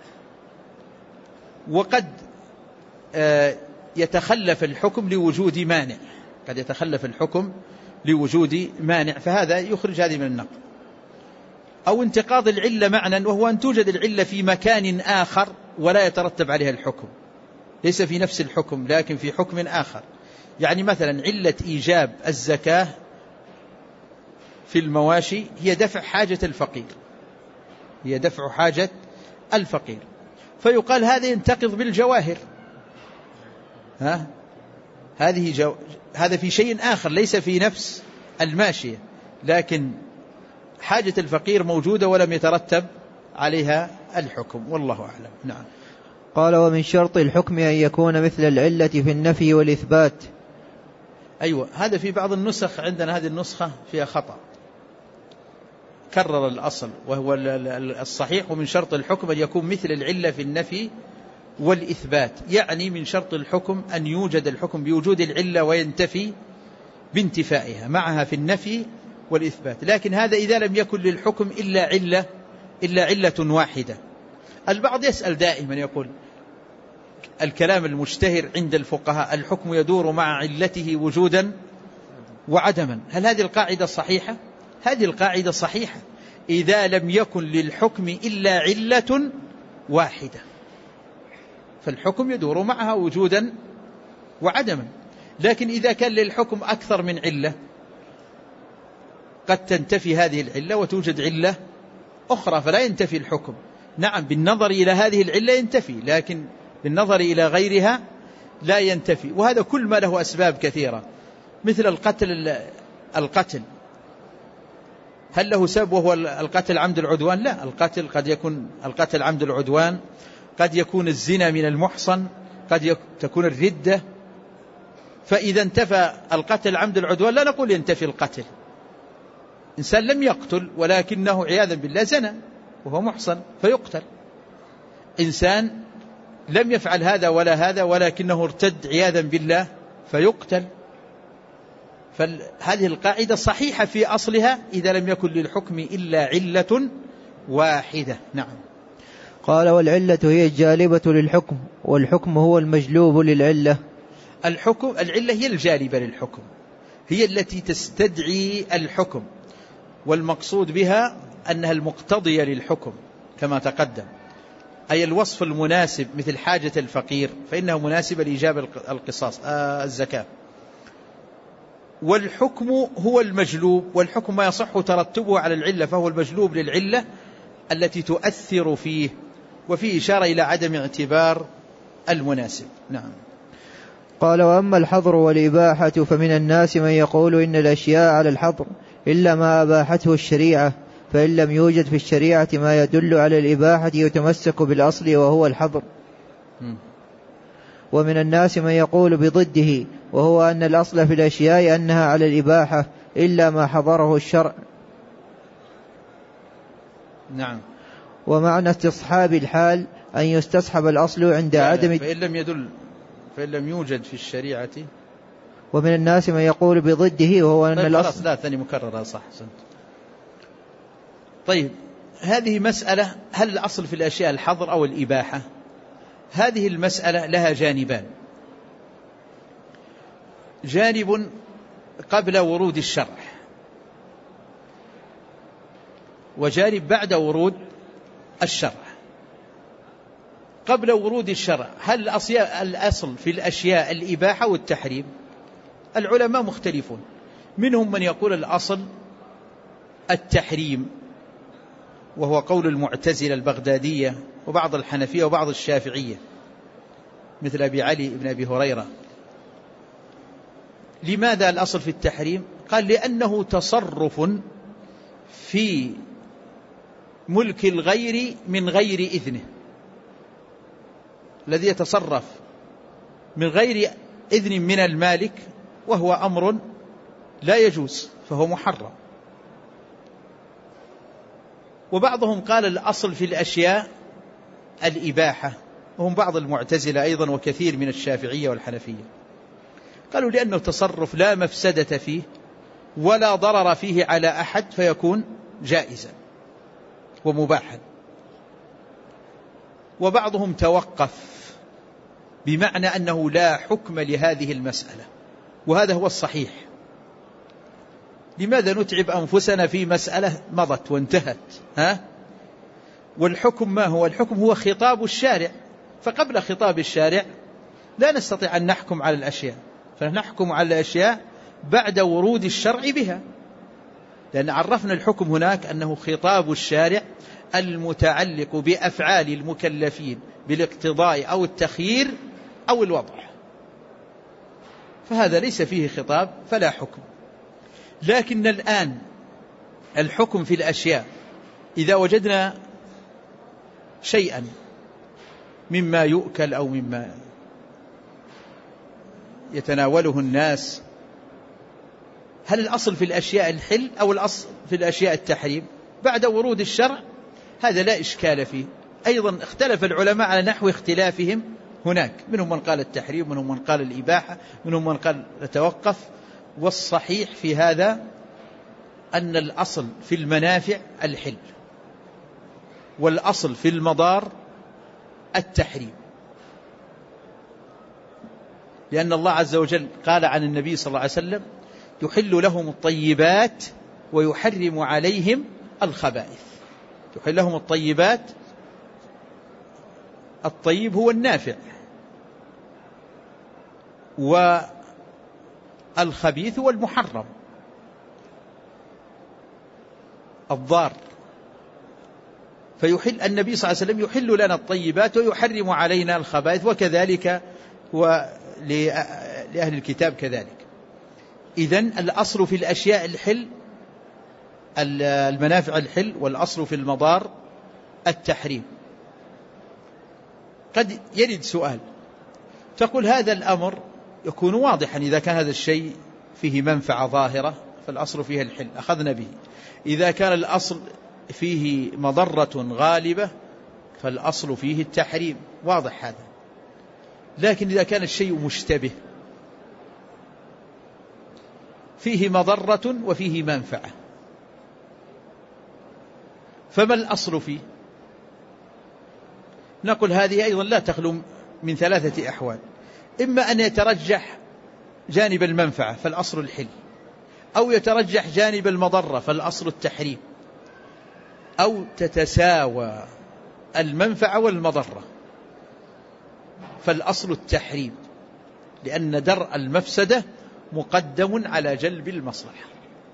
وقد يتخلف الحكم لوجود مانع، قد يتخلف الحكم لوجود مانع، فهذا يخرج هذه من النقض. أو انتقاض العلة معنى، وهو أن توجد العلة في مكان آخر ولا يترتب عليها الحكم، ليس في نفس الحكم لكن في حكم آخر. يعني مثلا علة إيجاب الزكاة في المواشي هي دفع حاجة الفقير، هي دفع حاجة الفقير، فيقال هذا ينتقض بالجواهر، ها هذه جو... هذا في شيء آخر ليس في نفس الماشية، لكن حاجة الفقير موجودة ولم يترتب عليها الحكم، والله أعلم. نعم. قال: ومن شرط الحكم أن يكون مثل العلة في النفي والإثبات. أيوة، هذا في بعض النسخ عندنا، هذه النسخة فيها خطأ، كرر الأصل وهو الصحيح: ومن شرط الحكم أن يكون مثل العلة في النفي والإثبات، يعني من شرط الحكم أن يوجد الحكم بوجود العلة وينتفي بانتفائها معها في النفي والإثبات. لكن هذا إذا لم يكن للحكم إلا علة إلا علة واحدة. البعض يسأل دائما، يقول الكلام المشتهر عند الفقهاء: الحكم يدور مع علته وجودا وعدما. هل هذه القاعدة صحيحة؟ هذه القاعدة صحيحة إذا لم يكن للحكم إلا علة واحدة، فالحكم يدور معها وجودا وعدما. لكن إذا كان للحكم أكثر من علة قد تنتفي هذه العلة وتوجد علة أخرى فلا ينتفي الحكم. نعم، بالنظر إلى هذه العلة ينتفي، لكن بالنظر إلى غيرها لا ينتفي. وهذا كل ما له أسباب كثيرة، مثل القتل القتل هل له سبب وهو القتل عمد العدوان؟ لا، القتل قد يكون القتل عمد العدوان، قد يكون الزنا من المحصن، قد تكون الردة. فإذا انتفى القتل عمد العدوان لا نقول ينتفي القتل. إنسان لم يقتل ولكنه عياذا بالله زنى وهو محصن فيقتل. إنسان لم يفعل هذا ولا هذا ولكنه ارتد عياذا بالله فيقتل. فهذه القاعدة صحيحة في أصلها إذا لم يكن للحكم إلا علة واحدة. نعم. قال: والعلة هي الجالبة للحكم، والحكم هو المجلوب للعلة. الحكم العلة هي الجالبة للحكم، هي التي تستدعي الحكم، والمقصود بها أنها المقتضية للحكم كما تقدم، أي الوصف المناسب، مثل حاجة الفقير فإنها مناسبة لإيجاب القصاص آه الزكاة. والحكم هو المجلوب، والحكم ما يصح ترتبه على العلة فهو المجلوب للعلة التي تؤثر فيه، وفيه إشارة إلى عدم اعتبار المناسب. نعم. قال: وأما الحظر والإباحة فمن الناس من يقول إن الأشياء على الحظر إلا ما أباحته الشريعة، فإن لم يوجد في الشريعة ما يدل على الإباحة يتمسك بالأصل وهو الحظر. م. ومن الناس من يقول بضده، وهو أن الأصل في الأشياء أنها على الإباحة إلا ما حضره الشرع. نعم. ومعنى استصحاب الحال أن يستصحب الأصل عند عدم، فإن لم يدل فإن لم يوجد في الشريعة. ومن الناس من يقول بضده، وهو أن طيب الأصل لا ثاني مكررة صح سنت. طيب، هذه مسألة: هل الأصل في الأشياء الحظر أو الإباحة؟ هذه المسألة لها جانبان: جانب قبل ورود الشرع، وجانب بعد ورود الشرع. قبل ورود الشرع، هل الأصل في الأشياء الإباحة والتحريم؟ العلماء مختلفون، منهم من يقول الأصل التحريم، وهو قول المعتزلة البغدادية وبعض الحنفية وبعض الشافعية مثل أبي علي بن أبي هريرة. لماذا الأصل في التحريم؟ قال: لأنه تصرف في ملك الغير من غير إذنه، الذي يتصرف من غير إذن من المالك وهو أمر لا يجوز فهو محرم. وبعضهم قال الأصل في الأشياء الإباحة، وهم بعض المعتزلة أيضا وكثير من الشافعية والحنفية، قالوا لأنه تصرف لا مفسدة فيه ولا ضرر فيه على أحد فيكون جائزا ومباحا. وبعضهم توقف بمعنى أنه لا حكم لهذه المسألة، وهذا هو الصحيح، لماذا نتعب أنفسنا في مسألة مضت وانتهت؟ ها؟ والحكم ما هو؟ الحكم هو خطاب الشارع، فقبل خطاب الشارع لا نستطيع أن نحكم على الأشياء، فنحكم على الأشياء بعد ورود الشرع بها، لأن عرفنا الحكم هناك أنه خطاب الشارع المتعلق بأفعال المكلفين بالاقتضاء أو التخيير أو الوضع، فهذا ليس فيه خطاب فلا حكم. لكن الآن الحكم في الأشياء إذا وجدنا شيئا مما يؤكل أو مما يتناوله الناس، هل الأصل في الأشياء الحل أو الأصل في الأشياء التحريم بعد ورود الشرع؟ هذا لا إشكال فيه. أيضا اختلف العلماء على نحو اختلافهم هناك، منهم من قال التحريم، منهم من قال الإباحة، منهم من قال نتوقف. والصحيح في هذا أن الأصل في المنافع الحل، والأصل في المضار التحريم، لأن الله عز وجل قال عن النبي صلى الله عليه وسلم: يحل لهم الطيبات ويحرم عليهم الخبائث. يحل لهم الطيبات، الطيب هو النافع، والخبيث هو المحرم الضار. فيحل النبي صلى الله عليه وسلم يحل لنا الطيبات ويحرم علينا الخبائث، وكذلك هو لأهل الكتاب كذلك. إذن الأصل في الأشياء الحل، المنافع الحل، والأصل في المضار التحريم. قد يرد سؤال، تقول هذا الأمر يكون واضحا، إذا كان هذا الشيء فيه منفعة ظاهرة فالأصل فيه الحل أخذنا به، إذا كان الأصل فيه مضرة غالبة فالأصل فيه التحريم، واضح هذا. لكن إذا كان الشيء مشتبه فيه مضرة وفيه منفعة، فما الأصل فيه؟ نقول هذه أيضا لا تخلو من ثلاثة أحوال: إما أن يترجح جانب المنفعة فالأصل الحل، أو يترجح جانب المضرة فالأصل التحريم، أو تتساوى المنفعة والمضرة فالأصل التحريم، لأن درء المفسدة مقدم على جلب المصلحة،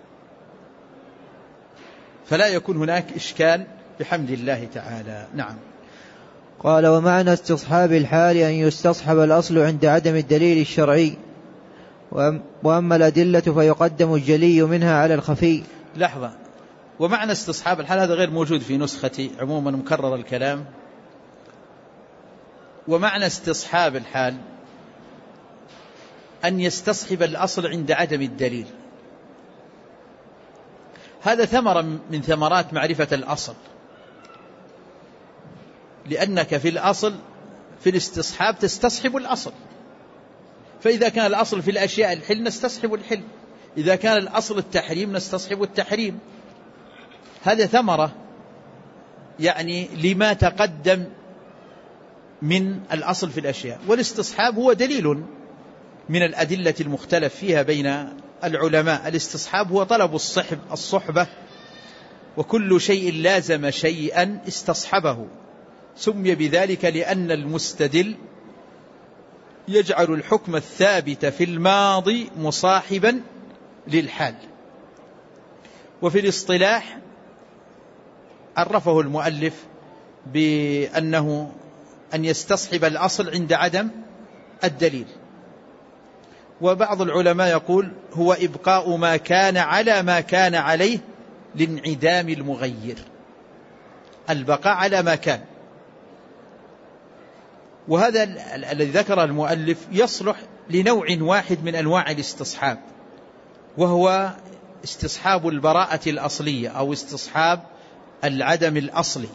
فلا يكون هناك إشكال بحمد الله تعالى. نعم. قال: ومعنى استصحاب الحال أن يستصحب الأصل عند عدم الدليل الشرعي، وأما الأدلة فيقدم الجلي منها على الخفي. لحظة، ومعنى استصحاب الحال هذا غير موجود في نسختي، عموما مكرر الكلام. ومعنى استصحاب الحال أن يستصحب الأصل عند عدم الدليل. هذا ثمرة من ثمرات معرفة الأصل، لأنك في الأصل في الاستصحاب تستصحب الأصل، فإذا كان الأصل في الأشياء الحل نستصحب الحل، إذا كان الأصل التحريم نستصحب التحريم. هذا ثمرة يعني لما تقدم من الأصل في الأشياء. والاستصحاب هو دليل من الأدلة المختلف فيها بين العلماء. الاستصحاب هو طلب الصحب الصحبة، وكل شيء لازم شيئا استصحبه، سمي بذلك لأن المستدل يجعل الحكم الثابت في الماضي مصاحبا للحال. وفي الاصطلاح عرفه المؤلف بأنه أن يستصحب الأصل عند عدم الدليل. وبعض العلماء يقول هو إبقاء ما كان على ما كان عليه لانعدام المغير، البقاء على ما كان. وهذا الذي ذكر المؤلف يصلح لنوع واحد من أنواع الاستصحاب، وهو استصحاب البراءة الأصلية أو استصحاب العدم الأصلي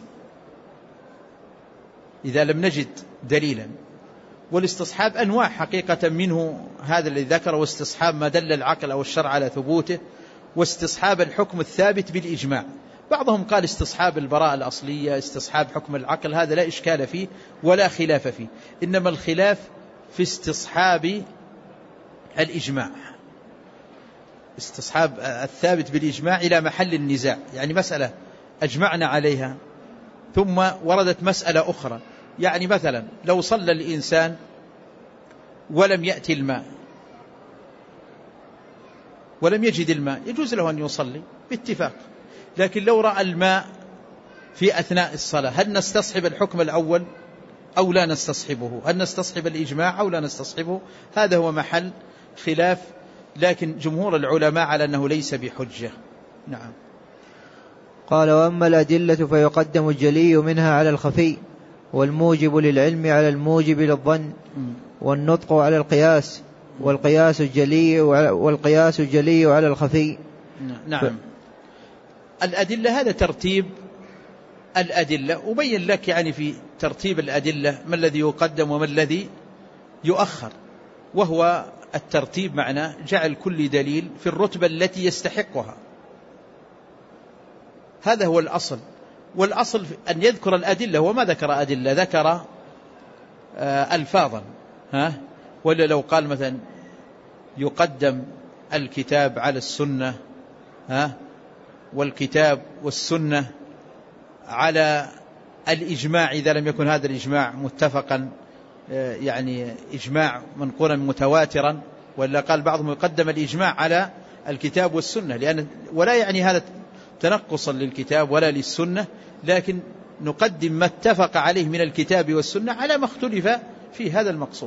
إذا لم نجد دليلا. والاستصحاب أنواع حقيقة، منه هذا الذي ذكره واستصحاب ما دل العقل أو الشرع على ثبوته، واستصحاب الحكم الثابت بالإجماع. بعضهم قال استصحاب البراءة الأصلية، استصحاب حكم العقل، هذا لا إشكال فيه ولا خلاف فيه، إنما الخلاف في استصحاب الإجماع. استصحاب الثابت بالإجماع إلى محل النزاع، يعني مسألة أجمعنا عليها ثم وردت مسألة أخرى. يعني مثلا لو صلى الإنسان ولم يأتي الماء ولم يجد الماء يجوز له أن يصلي باتفاق، لكن لو رأى الماء في أثناء الصلاة هل نستصحب الحكم الأول أو لا نستصحبه؟ هل نستصحب الإجماع أو لا نستصحبه؟ هذا هو محل خلاف، لكن جمهور العلماء على أنه ليس بحجة. نعم. قال: وأما الأدلة فيقدم الجلي منها على الخفي، والموجب للعلم على الموجب للظن، والنطق على القياس، والقياس الجلي والقياس الجلي على الخفي. نعم. ف... الأدلة هذا ترتيب الأدلة، أبين لك يعني في ترتيب الأدلة ما الذي يقدم وما الذي يؤخر، وهو الترتيب معناه جعل كل دليل في الرتبة التي يستحقها، هذا هو الأصل. والأصل أن يذكر الأدلة، وما ذكر أدلة، ذكر ألفاظا، ها؟ ولا لو قال مثلا يقدم الكتاب على السنة، ها؟ والكتاب والسنة على الإجماع إذا لم يكن هذا الإجماع متفقا، يعني إجماع منقولا متواترا، ولا قال بعضهم يقدم الإجماع على الكتاب والسنة، لأن ولا يعني هذا تنقصا للكتاب ولا للسنة، لكن نقدم ما اتفق عليه من الكتاب والسنة على ما اختلف في هذا المقصود.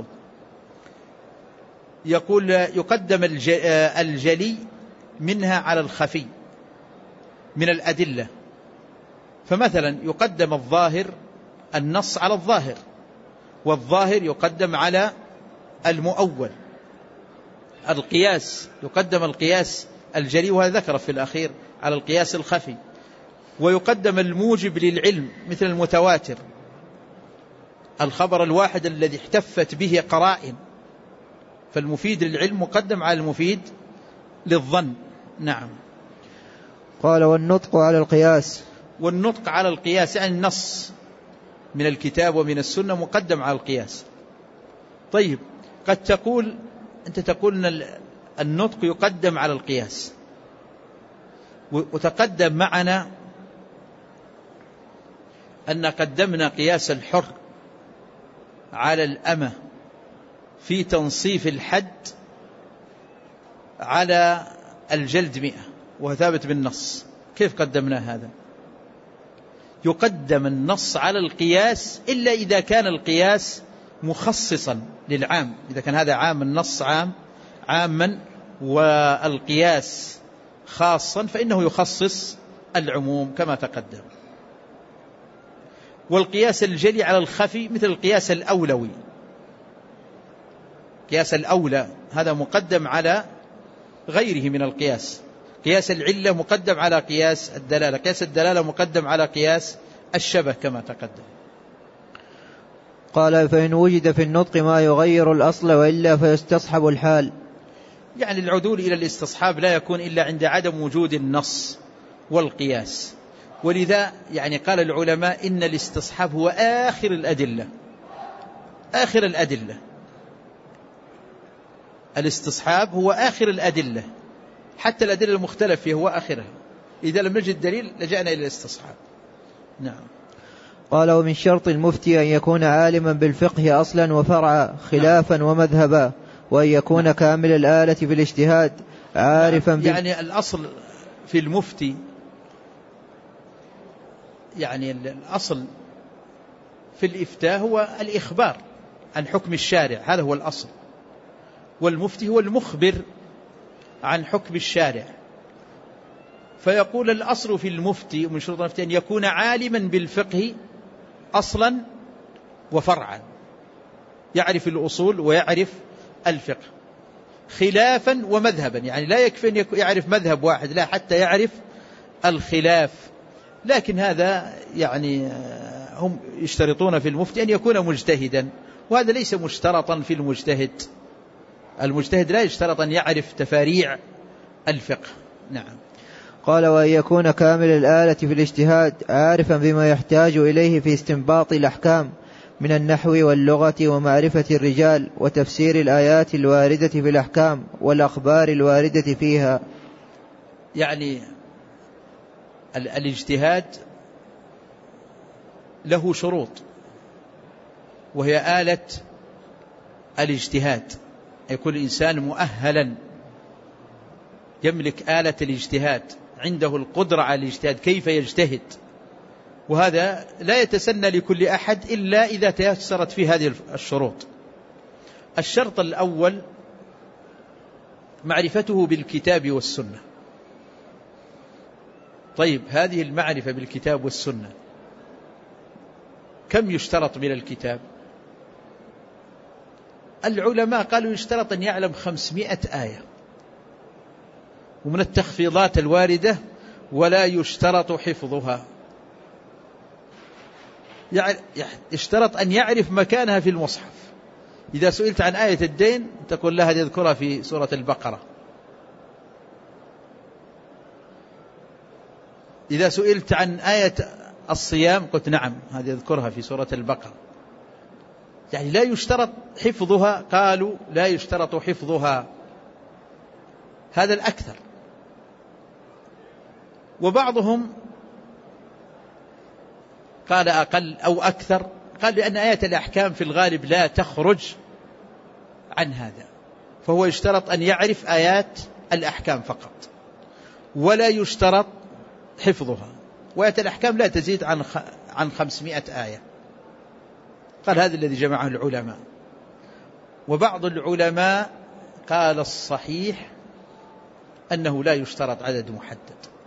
يقول يقدم الجلي منها على الخفي من الأدلة، فمثلا يقدم الظاهر النص على الظاهر، والظاهر يقدم على المؤول. القياس يقدم القياس الجلي، وهذا ذكر في الأخير، على القياس الخفي. ويقدم الموجب للعلم مثل المتواتر، الخبر الواحد الذي احتفت به قرائن، فالمفيد للعلم مقدم على المفيد للظن. نعم. قال: والنطق على القياس. والنطق على القياس يعني النص من الكتاب ومن السنة مقدم على القياس. طيب، قد تقول أنت تقول أن النطق يقدم على القياس، وتقدم معنا أن قدمنا قياس الحر على الأمة في تنصيف الحد على الجلد مئة، وهو ثابت بالنص. كيف قدمنا هذا؟ يقدم النص على القياس إلا إذا كان القياس مخصصا للعام، إذا كان هذا عام النص عام عاما والقياس خاصا فإنه يخصص العموم كما تقدم. والقياس الجلي على الخفي مثل القياس الأولوي، قياس الأولى هذا مقدم على غيره من القياس. قياس العلة مقدم على قياس الدلالة، قياس الدلالة مقدم على قياس الشبه كما تقدم. قال: فإن وجد في النطق ما يغير الأصل وإلا فيستصحب الحال. يعني العدول إلى الاستصحاب لا يكون إلا عند عدم وجود النص والقياس، ولذا يعني قال العلماء إن الاستصحاب هو آخر الأدلة، آخر الأدلة. الاستصحاب هو آخر الأدلة، حتى الأدلة المختلف فيه هو آخرها. إذا لم نجد دليل لجأنا إلى الاستصحاب. نعم. قال: ومن شرط المفتي أن يكون عالما بالفقه أصلا وفرعا خلافا ومذهبا، وأن يكون كامل الآلة في الاجتهاد عارفا بال... يعني الأصل في المفتي، يعني الأصل في الإفتاء هو الإخبار عن حكم الشارع، هذا هو الأصل. والمفتي هو المخبر عن حكم الشارع. فيقول الأصل في المفتي ومن شروط المفتي أن يكون عالما بالفقه أصلا وفرعا، يعرف الأصول ويعرف الفقه، خلافا ومذهبا، يعني لا يكفي أن يعرف مذهب واحد، لا، حتى يعرف الخلاف. لكن هذا يعني هم يشترطون في المفتي أن يكون مجتهدا، وهذا ليس مشترطا في المجتهد. المجتهد لا يشترط أن يعرف تفاريع الفقه. نعم. قال: وأن يكون كامل الآلة في الاجتهاد عارفا بما يحتاج إليه في استنباط الأحكام من النحو واللغة ومعرفة الرجال وتفسير الآيات الواردة في الأحكام والأخبار الواردة فيها. يعني الاجتهاد له شروط، وهي آلة الاجتهاد، يكون الإنسان مؤهلا يملك آلة الاجتهاد، عنده القدرة على الاجتهاد كيف يجتهد، وهذا لا يتسنى لكل أحد إلا إذا تيسرت في هذه الشروط. الشرط الأول معرفته بالكتاب والسنة. طيب هذه المعرفة بالكتاب والسنة كم يشترط من الكتاب؟ العلماء قالوا يشترط أن يعلم خمسمائة آية، ومن التخفيضات الواردة ولا يشترط حفظها، يشترط أن يعرف مكانها في المصحف. إذا سئلت عن آية الدين تقول لها يذكرها في سورة البقرة، إذا سئلت عن آية الصيام قلت نعم هذه يذكرها في سورة البقرة. يعني لا يشترط حفظها، قالوا لا يشترط حفظها، هذا الأكثر. وبعضهم قال أقل أو أكثر، قال لأن آيات الأحكام في الغالب لا تخرج عن هذا، فهو يشترط أن يعرف آيات الأحكام فقط، ولا يشترط حفظها، وآيات الأحكام لا تزيد عن عن خمسمائة آية. قال هذا الذي جمعه العلماء. وبعض العلماء قال الصحيح أنه لا يشترط عدد محدد،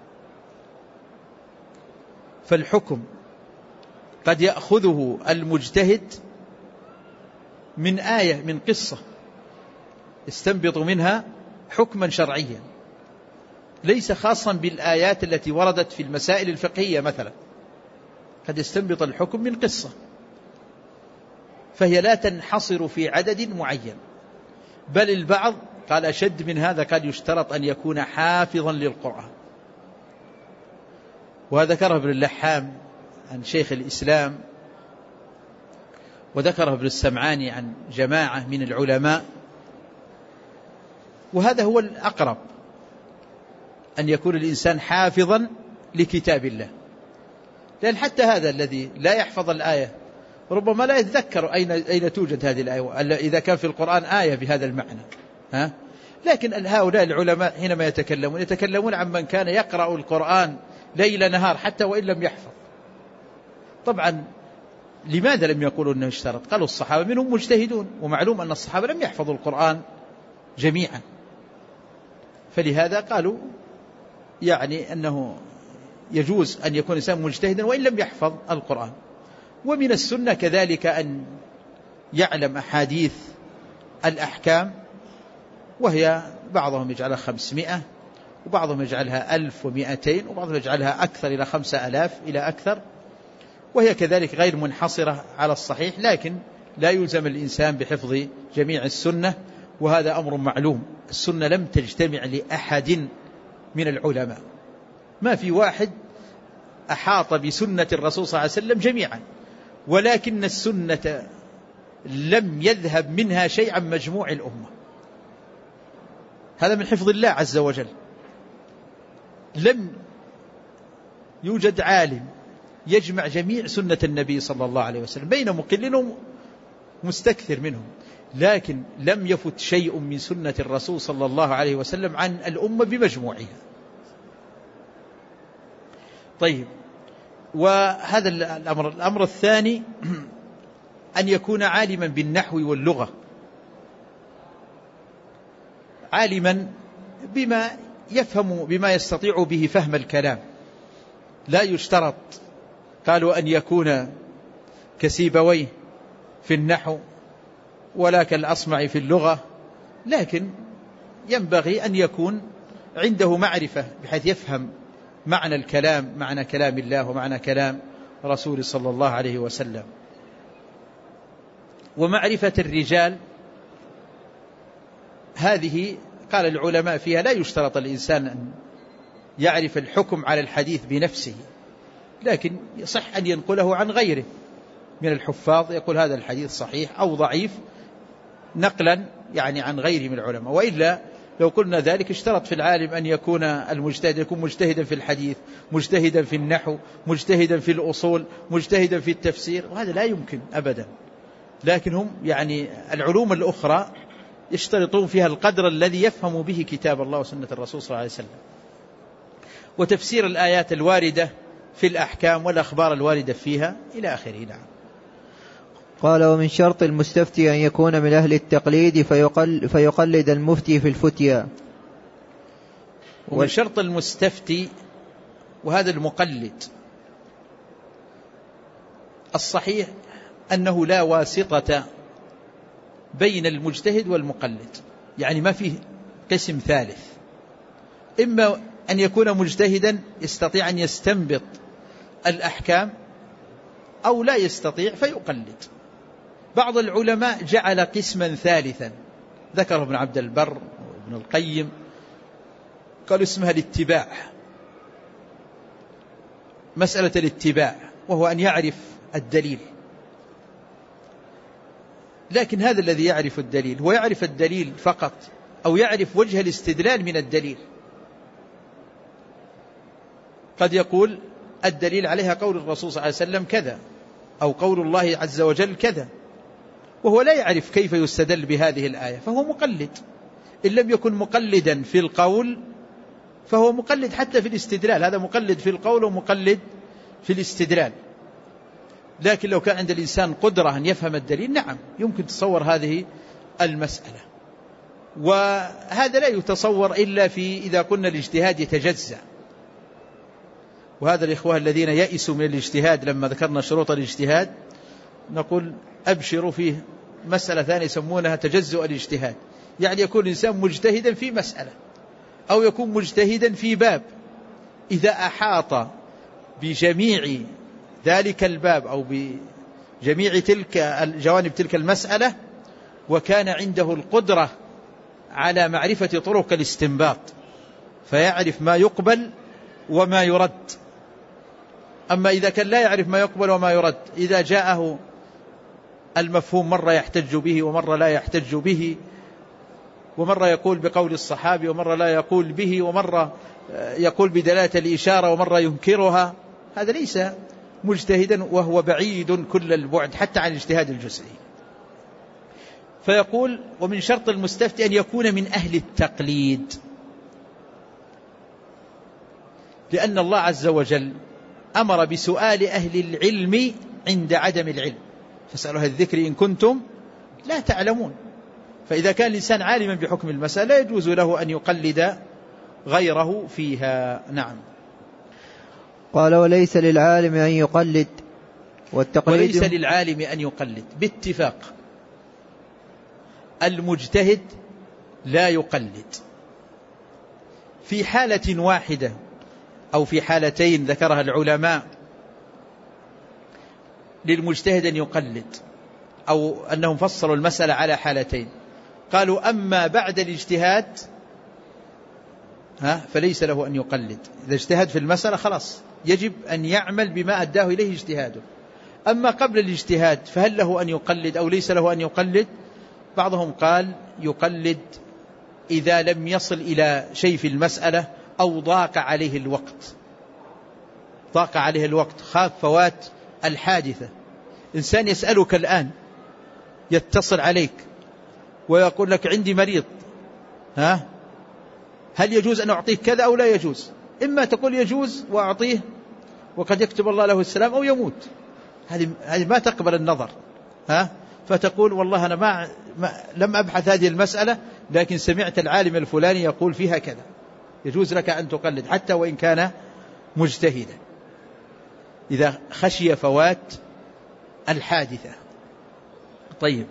فالحكم قد يأخذه المجتهد من آية، من قصة، استنبط منها حكما شرعيا ليس خاصا بالآيات التي وردت في المسائل الفقهية مثلا، قد يستنبط الحكم من قصة، فهي لا تنحصر في عدد معين. بل البعض قال أشد من هذا، قال يشترط أن يكون حافظا للقرآن، وذكره ابن اللحام عن شيخ الإسلام، وذكره ابن السمعاني عن جماعة من العلماء، وهذا هو الأقرب، أن يكون الإنسان حافظا لكتاب الله. لأن حتى هذا الذي لا يحفظ الآية ربما لا يتذكر أين أين توجد هذه الآية، إذا كان في القرآن آية بهذا المعنى، ها؟ لكن هؤلاء العلماء حينما يتكلمون يتكلمون عن من كان يقرأ القرآن ليل نهار حتى وإن لم يحفظ. طبعا لماذا لم يقولوا أنه اشترط؟ قالوا الصحابة منهم مجتهدون، ومعلوم أن الصحابة لم يحفظوا القرآن جميعا، فلهذا قالوا يعني أنه يجوز أن يكون إنسان مجتهدا وإن لم يحفظ القرآن. ومن السنة كذلك أن يعلم أحاديث الأحكام، وهي بعضهم يجعلها خمسمائة، وبعضهم يجعلها ألف ومائتين، وبعضهم يجعلها أكثر إلى خمسة ألاف إلى أكثر، وهي كذلك غير منحصرة على الصحيح، لكن لا يلزم الإنسان بحفظ جميع السنة، وهذا أمر معلوم. السنة لم تجتمع لأحد من العلماء، ما في واحد أحاط بسنة الرسول صلى الله عليه وسلم جميعا، ولكن السنة لم يذهب منها شيء عن مجموع الأمة، هذا من حفظ الله عز وجل. لم يوجد عالم يجمع جميع سنة النبي صلى الله عليه وسلم، بين مقل ومستكثر منهم، لكن لم يفت شيء من سنة الرسول صلى الله عليه وسلم عن الأمة بمجموعها. طيب، وهذا الأمر. الأمر الثاني أن يكون عالما بالنحو واللغة، عالما بما يفهم، بما يستطيع به فهم الكلام. لا يشترط، قالوا، أن يكون كسيبويه في النحو ولا كالأصمع في اللغة، لكن ينبغي أن يكون عنده معرفة بحيث يفهم معنى الكلام، معنى كلام الله ومعنى كلام رسول صلى الله عليه وسلم. ومعرفة الرجال هذه قال العلماء فيها لا يشترط الإنسان أن يعرف الحكم على الحديث بنفسه، لكن يصح أن ينقله عن غيره من الحفاظ، يقول هذا الحديث صحيح أو ضعيف، نقلا يعني عن غيره من العلماء. وإلا لو قلنا ذلك اشترط في العالم أن يكون المجتهد يكون مجتهدا في الحديث، مجتهدا في النحو، مجتهدا في الأصول، مجتهدا في التفسير، وهذا لا يمكن أبدا. لكن هم يعني العلوم الأخرى يشترطون فيها القدر الذي يفهم به كتاب الله وسنة الرسول صلى الله عليه وسلم، وتفسير الآيات الواردة في الأحكام والأخبار الواردة فيها إلى آخره. نعم. قال: ومن شرط المستفتي أن يكون من أهل التقليد فيقل فيقلد المفتي في الفتيا. ومن شرط المستفتي وهذا المقلد الصحيح أنه لا واسطة بين المجتهد والمقلد، يعني ما فيه قسم ثالث، إما أن يكون مجتهدا يستطيع أن يستنبط الأحكام أو لا يستطيع فيقلد. بعض العلماء جعل قسما ثالثا ذكره ابن عبد البر وابن القيم، قالوا اسمها الاتباع، مسألة الاتباع، وهو أن يعرف الدليل. لكن هذا الذي يعرف الدليل هو يعرف الدليل فقط أو يعرف وجه الاستدلال من الدليل. قد يقول الدليل عليها قول الرسول صلى الله عليه وسلم كذا، أو قول الله عز وجل كذا، وهو لا يعرف كيف يستدل بهذه الآية، فهو مقلد. إن لم يكن مقلدا في القول فهو مقلد حتى في الاستدلال، هذا مقلد في القول ومقلد في الاستدلال. لكن لو كان عند الإنسان قدرة أن يفهم الدليل، نعم يمكن تصور هذه المسألة، وهذا لا يتصور إلا في إذا كنا الاجتهاد يتجزأ. وهذا الإخوة الذين يئسوا من الاجتهاد لما ذكرنا شروط الاجتهاد نقول أبشروا فيه مسألة ثانية يسمونها تجزؤ الاجتهاد، يعني يكون الإنسان مجتهدا في مسألة أو يكون مجتهدا في باب، إذا أحاط بجميع ذلك الباب أو بجميع تلك الجوانب تلك المسألة وكان عنده القدرة على معرفة طرق الاستنباط فيعرف ما يقبل وما يرد. أما إذا كان لا يعرف ما يقبل وما يرد، إذا جاءه المفهوم مرة يحتج به ومرة لا يحتج به، ومرة يقول بقول الصحابي ومرة لا يقول به، ومرة يقول بدلالة الإشارة ومرة ينكرها، هذا ليس مجتهدا، وهو بعيد كل البعد حتى عن الاجتهاد الجزئي. فيقول: ومن شرط المستفتي أن يكون من أهل التقليد، لأن الله عز وجل أمر بسؤال أهل العلم عند عدم العلم، فاسألوا أهل الذكر إن كنتم لا تعلمون. فإذا كان الإنسان عالما بحكم المسألة لا يجوز له أن يقلد غيره فيها. نعم. قال: وليس للعالم أن يقلد، والتقليد وليس للعالم أن يقلد باتفاق، المجتهد لا يقلد في حالة واحدة أو في حالتين ذكرها العلماء للمجتهد أن يقلد، أو أنهم فصلوا المسألة على حالتين. قالوا: أما بعد الاجتهاد ها فليس له أن يقلد، إذا اجتهد في المسألة خلاص يجب أن يعمل بما أداه إليه اجتهاده. أما قبل الاجتهاد فهل له أن يقلد أو ليس له أن يقلد؟ بعضهم قال يقلد إذا لم يصل إلى شيء في المسألة أو ضاق عليه الوقت، ضاق عليه الوقت، خاف فوات الحادثة. إنسان يسألك الآن، يتصل عليك ويقول لك عندي مريض، ها هل يجوز أن أعطيه كذا أو لا يجوز؟ إما تقول يجوز وأعطيه وقد يكتب الله له السلام أو يموت، هذه هذه ما تقبل النظر، ها فتقول والله أنا ما, ما لم أبحث هذه المسألة لكن سمعت العالم الفلاني يقول فيها كذا، يجوز لك أن تقلد حتى وإن كان مجتهدا إذا خشي فوات الحادثة. طيب.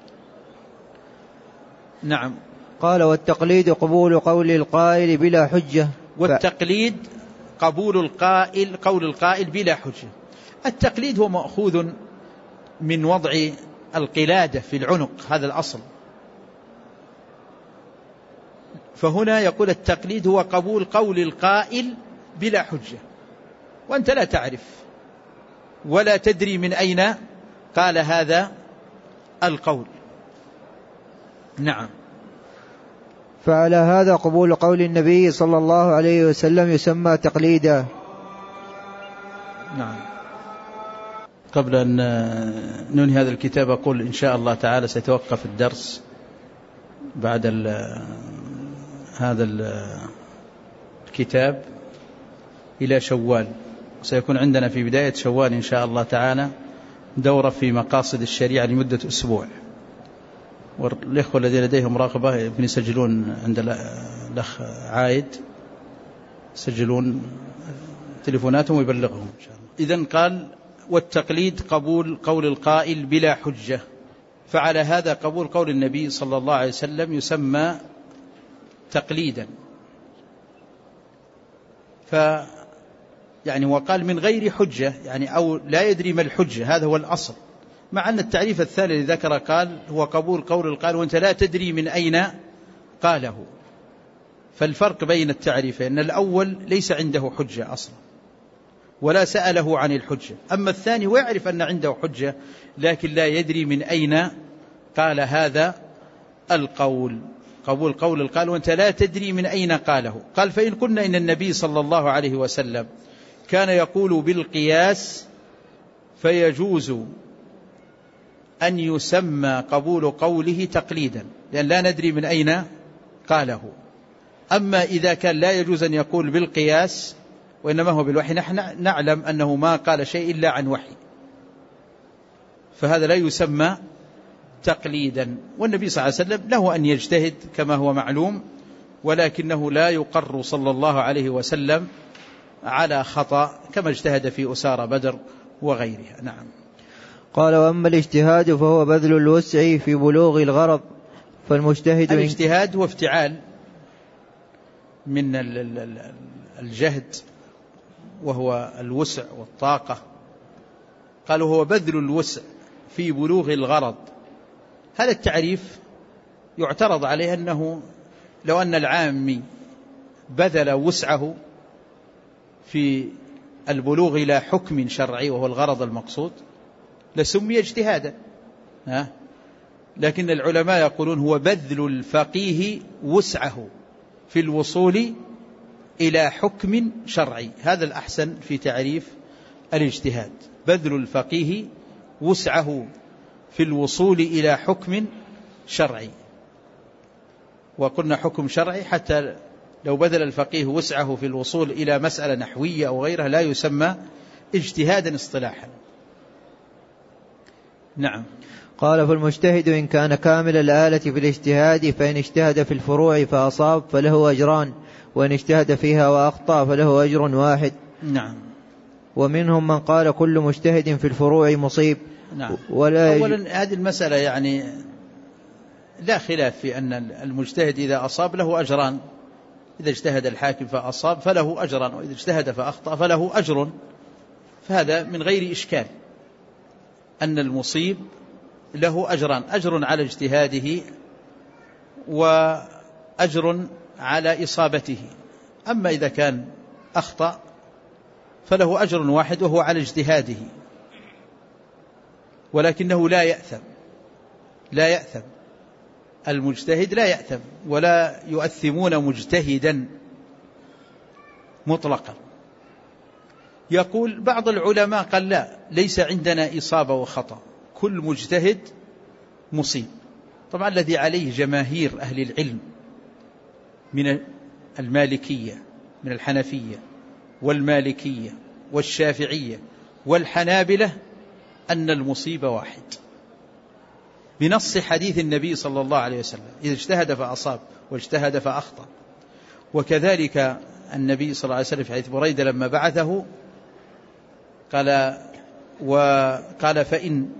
نعم. قال: والتقليد قبول قول القائل بلا حجة. والتقليد قبول القائل قول القائل بلا حجة. التقليد هو مأخوذ من وضع القلادة في العنق، هذا الأصل. فهنا يقول التقليد هو قبول قول القائل بلا حجة، وأنت لا تعرف ولا تدري من أين قال هذا القول. نعم. فعلى هذا قبول قول النبي صلى الله عليه وسلم يسمى تقليدا. نعم. قبل أن ننهي هذا الكتاب أقول إن شاء الله تعالى سيتوقف الدرس بعد هذا الكتاب إلى شوال، سيكون عندنا في بداية شوال إن شاء الله تعالى دورة في مقاصد الشريعة لمدة أسبوع، والإخوة الذين لديهم رغبة يسجلون عند الأخ عايد، يسجلون تليفوناتهم ويبلغهم إن شاء الله. إذن قال والتقليد قبول قول القائل بلا حجة، فعلى هذا قبول قول النبي صلى الله عليه وسلم يسمى تقليدا. ف يعني وقال من غير حجة، يعني أو لا يدري ما الحجة، هذا هو الأصل، مع أن التعريف الثاني الذي ذكر قال هو قبول قول القائل وأنت لا تدري من أين قاله. فالفرق بين التعريفين أن الأول ليس عنده حجة أصلا ولا سأله عن الحجة، أما الثاني ويعرف أن عنده حجة لكن لا يدري من أين قال هذا القول. قبول قول القائل وأنت لا تدري من أين قاله. قال فإن قلنا إن النبي صلى الله عليه وسلم كان يقول بالقياس فيجوز أن يسمى قبول قوله تقليدا، لأن لا ندري من أين قاله. أما إذا كان لا يجوز أن يقول بالقياس وإنما هو بالوحي، نحن نعلم أنه ما قال شيء إلا عن وحي، فهذا لا يسمى تقليدا. والنبي صلى الله عليه وسلم له أن يجتهد كما هو معلوم، ولكنه لا يقر صلى الله عليه وسلم على خطأ كما اجتهد في أسارى بدر وغيرها. نعم. قال وأما الاجتهاد فهو بذل الوسع في بلوغ الغرض، فالمجتهد الاجتهاد هو افتعال من الجهد وهو الوسع والطاقة. قالوا هو بذل الوسع في بلوغ الغرض. هذا التعريف يعترض عليه أنه لو أن العامي بذل وسعه في البلوغ إلى حكم شرعي وهو الغرض المقصود لسمي اجتهادا، لكن العلماء يقولون هو بذل الفقيه وسعه في الوصول إلى حكم شرعي. هذا الأحسن في تعريف الاجتهاد، بذل الفقيه وسعه في الوصول إلى حكم شرعي. وقلنا حكم شرعي حتى لو بذل الفقيه وسعه في الوصول إلى مسألة نحوية أو غيرها لا يسمى اجتهادا اصطلاحا. نعم. قال فالمجتهد إن كان كامل الآلة في الاجتهاد فإن اجتهد في الفروع فأصاب فله أجران، وإن اجتهد فيها وأخطأ فله أجر واحد. نعم. ومنهم من قال كل مجتهد في الفروع مصيب. نعم. ولا أولا هذه المسألة يعني لا خلاف في أن المجتهد إذا أصاب له أجران، إذا اجتهد الحاكم فأصاب فله أجران، وإذا اجتهد فأخطأ فله أجر، فهذا من غير إشكال أن المصيب له أجران، أجر على اجتهاده وأجر على إصابته. أما إذا كان أخطأ فله أجر واحد وهو على اجتهاده، ولكنه لا يأثم، لا يأثم المجتهد لا يأثم، ولا يؤثمون مجتهدا مطلقا. يقول بعض العلماء قال لا، ليس عندنا إصابة وخطأ، كل مجتهد مصيب. طبعا الذي عليه جماهير أهل العلم من المالكية، من الحنفية والمالكية والشافعية والحنابلة أن المصيب واحد بنص حديث النبي صلى الله عليه وسلم، إذا اجتهد فأصاب واجتهد فأخطأ. وكذلك النبي صلى الله عليه وسلم في حديث بريدة لما بعثه قال وقال فإن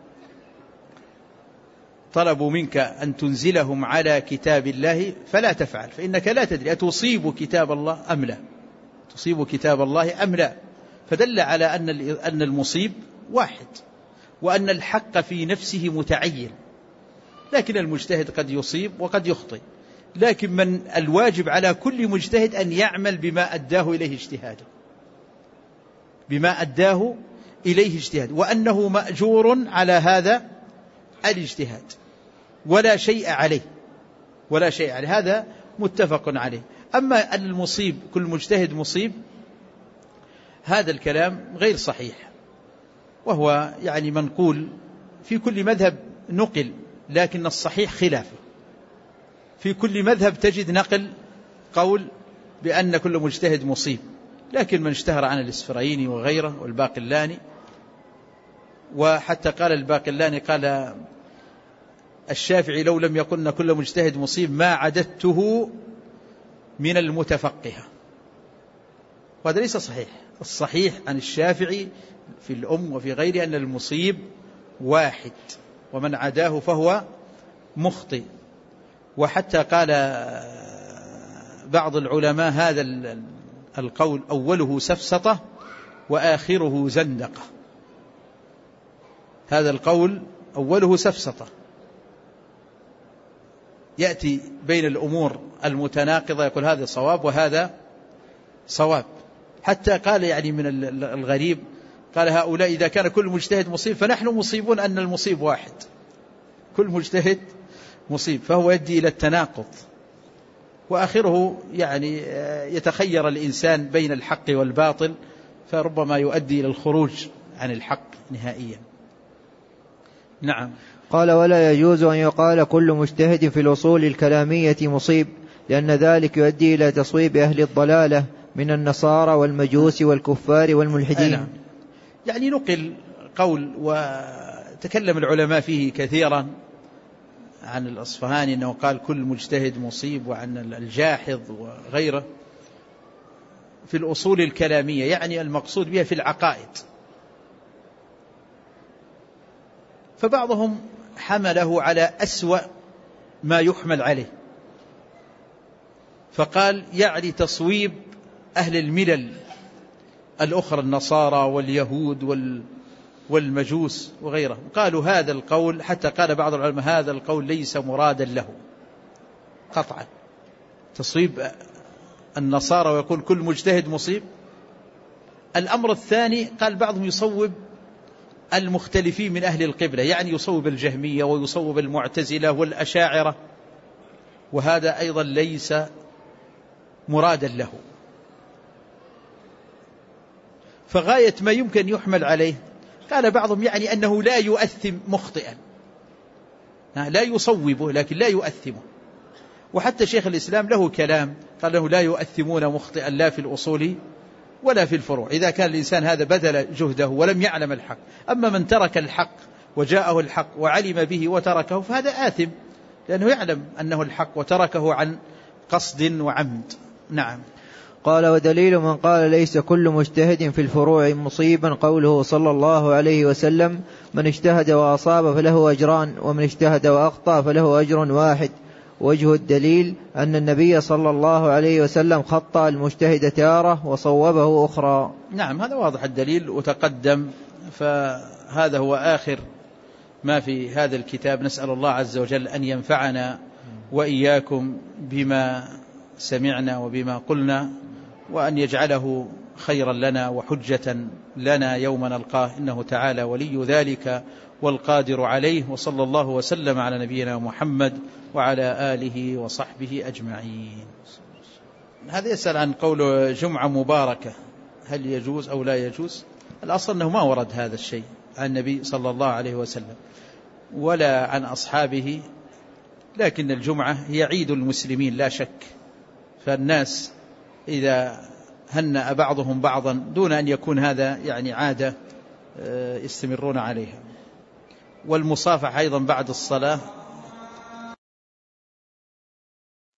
طلبوا منك أن تنزلهم على كتاب الله فلا تفعل، فإنك لا تدري أتصيب كتاب الله أم لا، تصيب كتاب الله أم لا. فدل على أن أن المصيب واحد، وأن الحق في نفسه متعين، لكن المجتهد قد يصيب وقد يخطئ. لكن من الواجب على كل مجتهد أن يعمل بما أداه إليه اجتهاده، بما أداه إليه اجتهاد، وأنه مأجور على هذا الاجتهاد ولا شيء عليه، ولا شيء عليه. هذا متفق عليه. أما المصيب كل مجتهد مصيب هذا الكلام غير صحيح، وهو يعني منقول في كل مذهب نقل، لكن الصحيح خلافه. في كل مذهب تجد نقل قول بأن كل مجتهد مصيب، لكن من اشتهر عن الإسفرايني وغيره والباقلاني، وحتى قال الباقلاني قال الشافعي لو لم يقلن كل مجتهد مصيب ما عددته من المتفقهة، وهذا ليس صحيح. الصحيح عن الشافعي في الأم وفي غيره أن المصيب واحد، ومن عداه فهو مخطئ. وحتى قال بعض العلماء هذا القول أوله سفسطة وآخره زندقة. هذا القول أوله سفسطة يأتي بين الأمور المتناقضة يقول هذا صواب وهذا صواب. حتى قال يعني من الغريب قال هؤلاء إذا كان كل مجتهد مصيب فنحن مصيبون أن المصيب واحد، كل مجتهد مصيب، فهو يؤدي إلى التناقض. وآخره يعني يتخير الإنسان بين الحق والباطل، فربما يؤدي إلى الخروج عن الحق نهائيا. نعم. قال ولا يجوز أن يقال كل مجتهد في الأصول الكلامية مصيب، لأن ذلك يؤدي إلى تصويب أهل الضلالة من النصارى والمجوس والكفار والملحدين. نعم. يعني نقل قول وتكلم العلماء فيه كثيرا عن الأصفهاني أنه قال كل مجتهد مصيب، وعن الجاحظ وغيره في الأصول الكلامية، يعني المقصود بها في العقائد. فبعضهم حمله على أسوأ ما يحمل عليه، فقال يعني تصويب أهل الملل الأخرى النصارى واليهود والمجوس وغيره. قالوا هذا القول، حتى قال بعض العلماء هذا القول ليس مرادا له قطعا، تصويب النصارى ويقول كل مجتهد مصيب. الأمر الثاني قال بعضهم يصوب المختلفين من أهل القبلة، يعني يصوب الجهمية ويصوب المعتزلة والأشاعرة، وهذا أيضا ليس مرادا له. فغاية ما يمكن يحمل عليه قال بعضهم يعني أنه لا يؤثم مخطئا، لا يصوبه لكن لا يؤثمه. وحتى شيخ الإسلام له كلام قال له لا يؤثمون مخطئا لا في الأصول ولا في الفروع، إذا كان الإنسان هذا بذل جهده ولم يعلم الحق. أما من ترك الحق وجاءه الحق وعلم به وتركه فهذا آثم، لأنه يعلم أنه الحق وتركه عن قصد وعمد. نعم. قال ودليل من قال ليس كل مجتهد في الفروع مصيبا قوله صلى الله عليه وسلم من اجتهد وأصاب فله أجران، ومن اجتهد وأخطأ فله أجر واحد. وجه الدليل أن النبي صلى الله عليه وسلم خطأ المجتهد تارة وصوبه أخرى. نعم، هذا واضح الدليل وتقدم، فهذا هو آخر ما في هذا الكتاب. نسأل الله عز وجل أن ينفعنا وإياكم بما سمعنا وبما قلنا، وأن يجعله خيرا لنا وحجة لنا يوم نلقاه، إنه تعالى ولي ذلك والقادر عليه. وصلى الله وسلم على نبينا محمد وعلى آله وصحبه أجمعين. هذا يسأل عن قول جمعة مباركة هل يجوز أو لا يجوز. الأصل أنه ما ورد هذا الشيء عن النبي صلى الله عليه وسلم ولا عن أصحابه، لكن الجمعة هي عيد المسلمين لا شك، فالناس إذا هنأ بعضهم بعضا دون أن يكون هذا يعني عادة يستمرون عليها. والمصافحة أيضا بعد الصلاة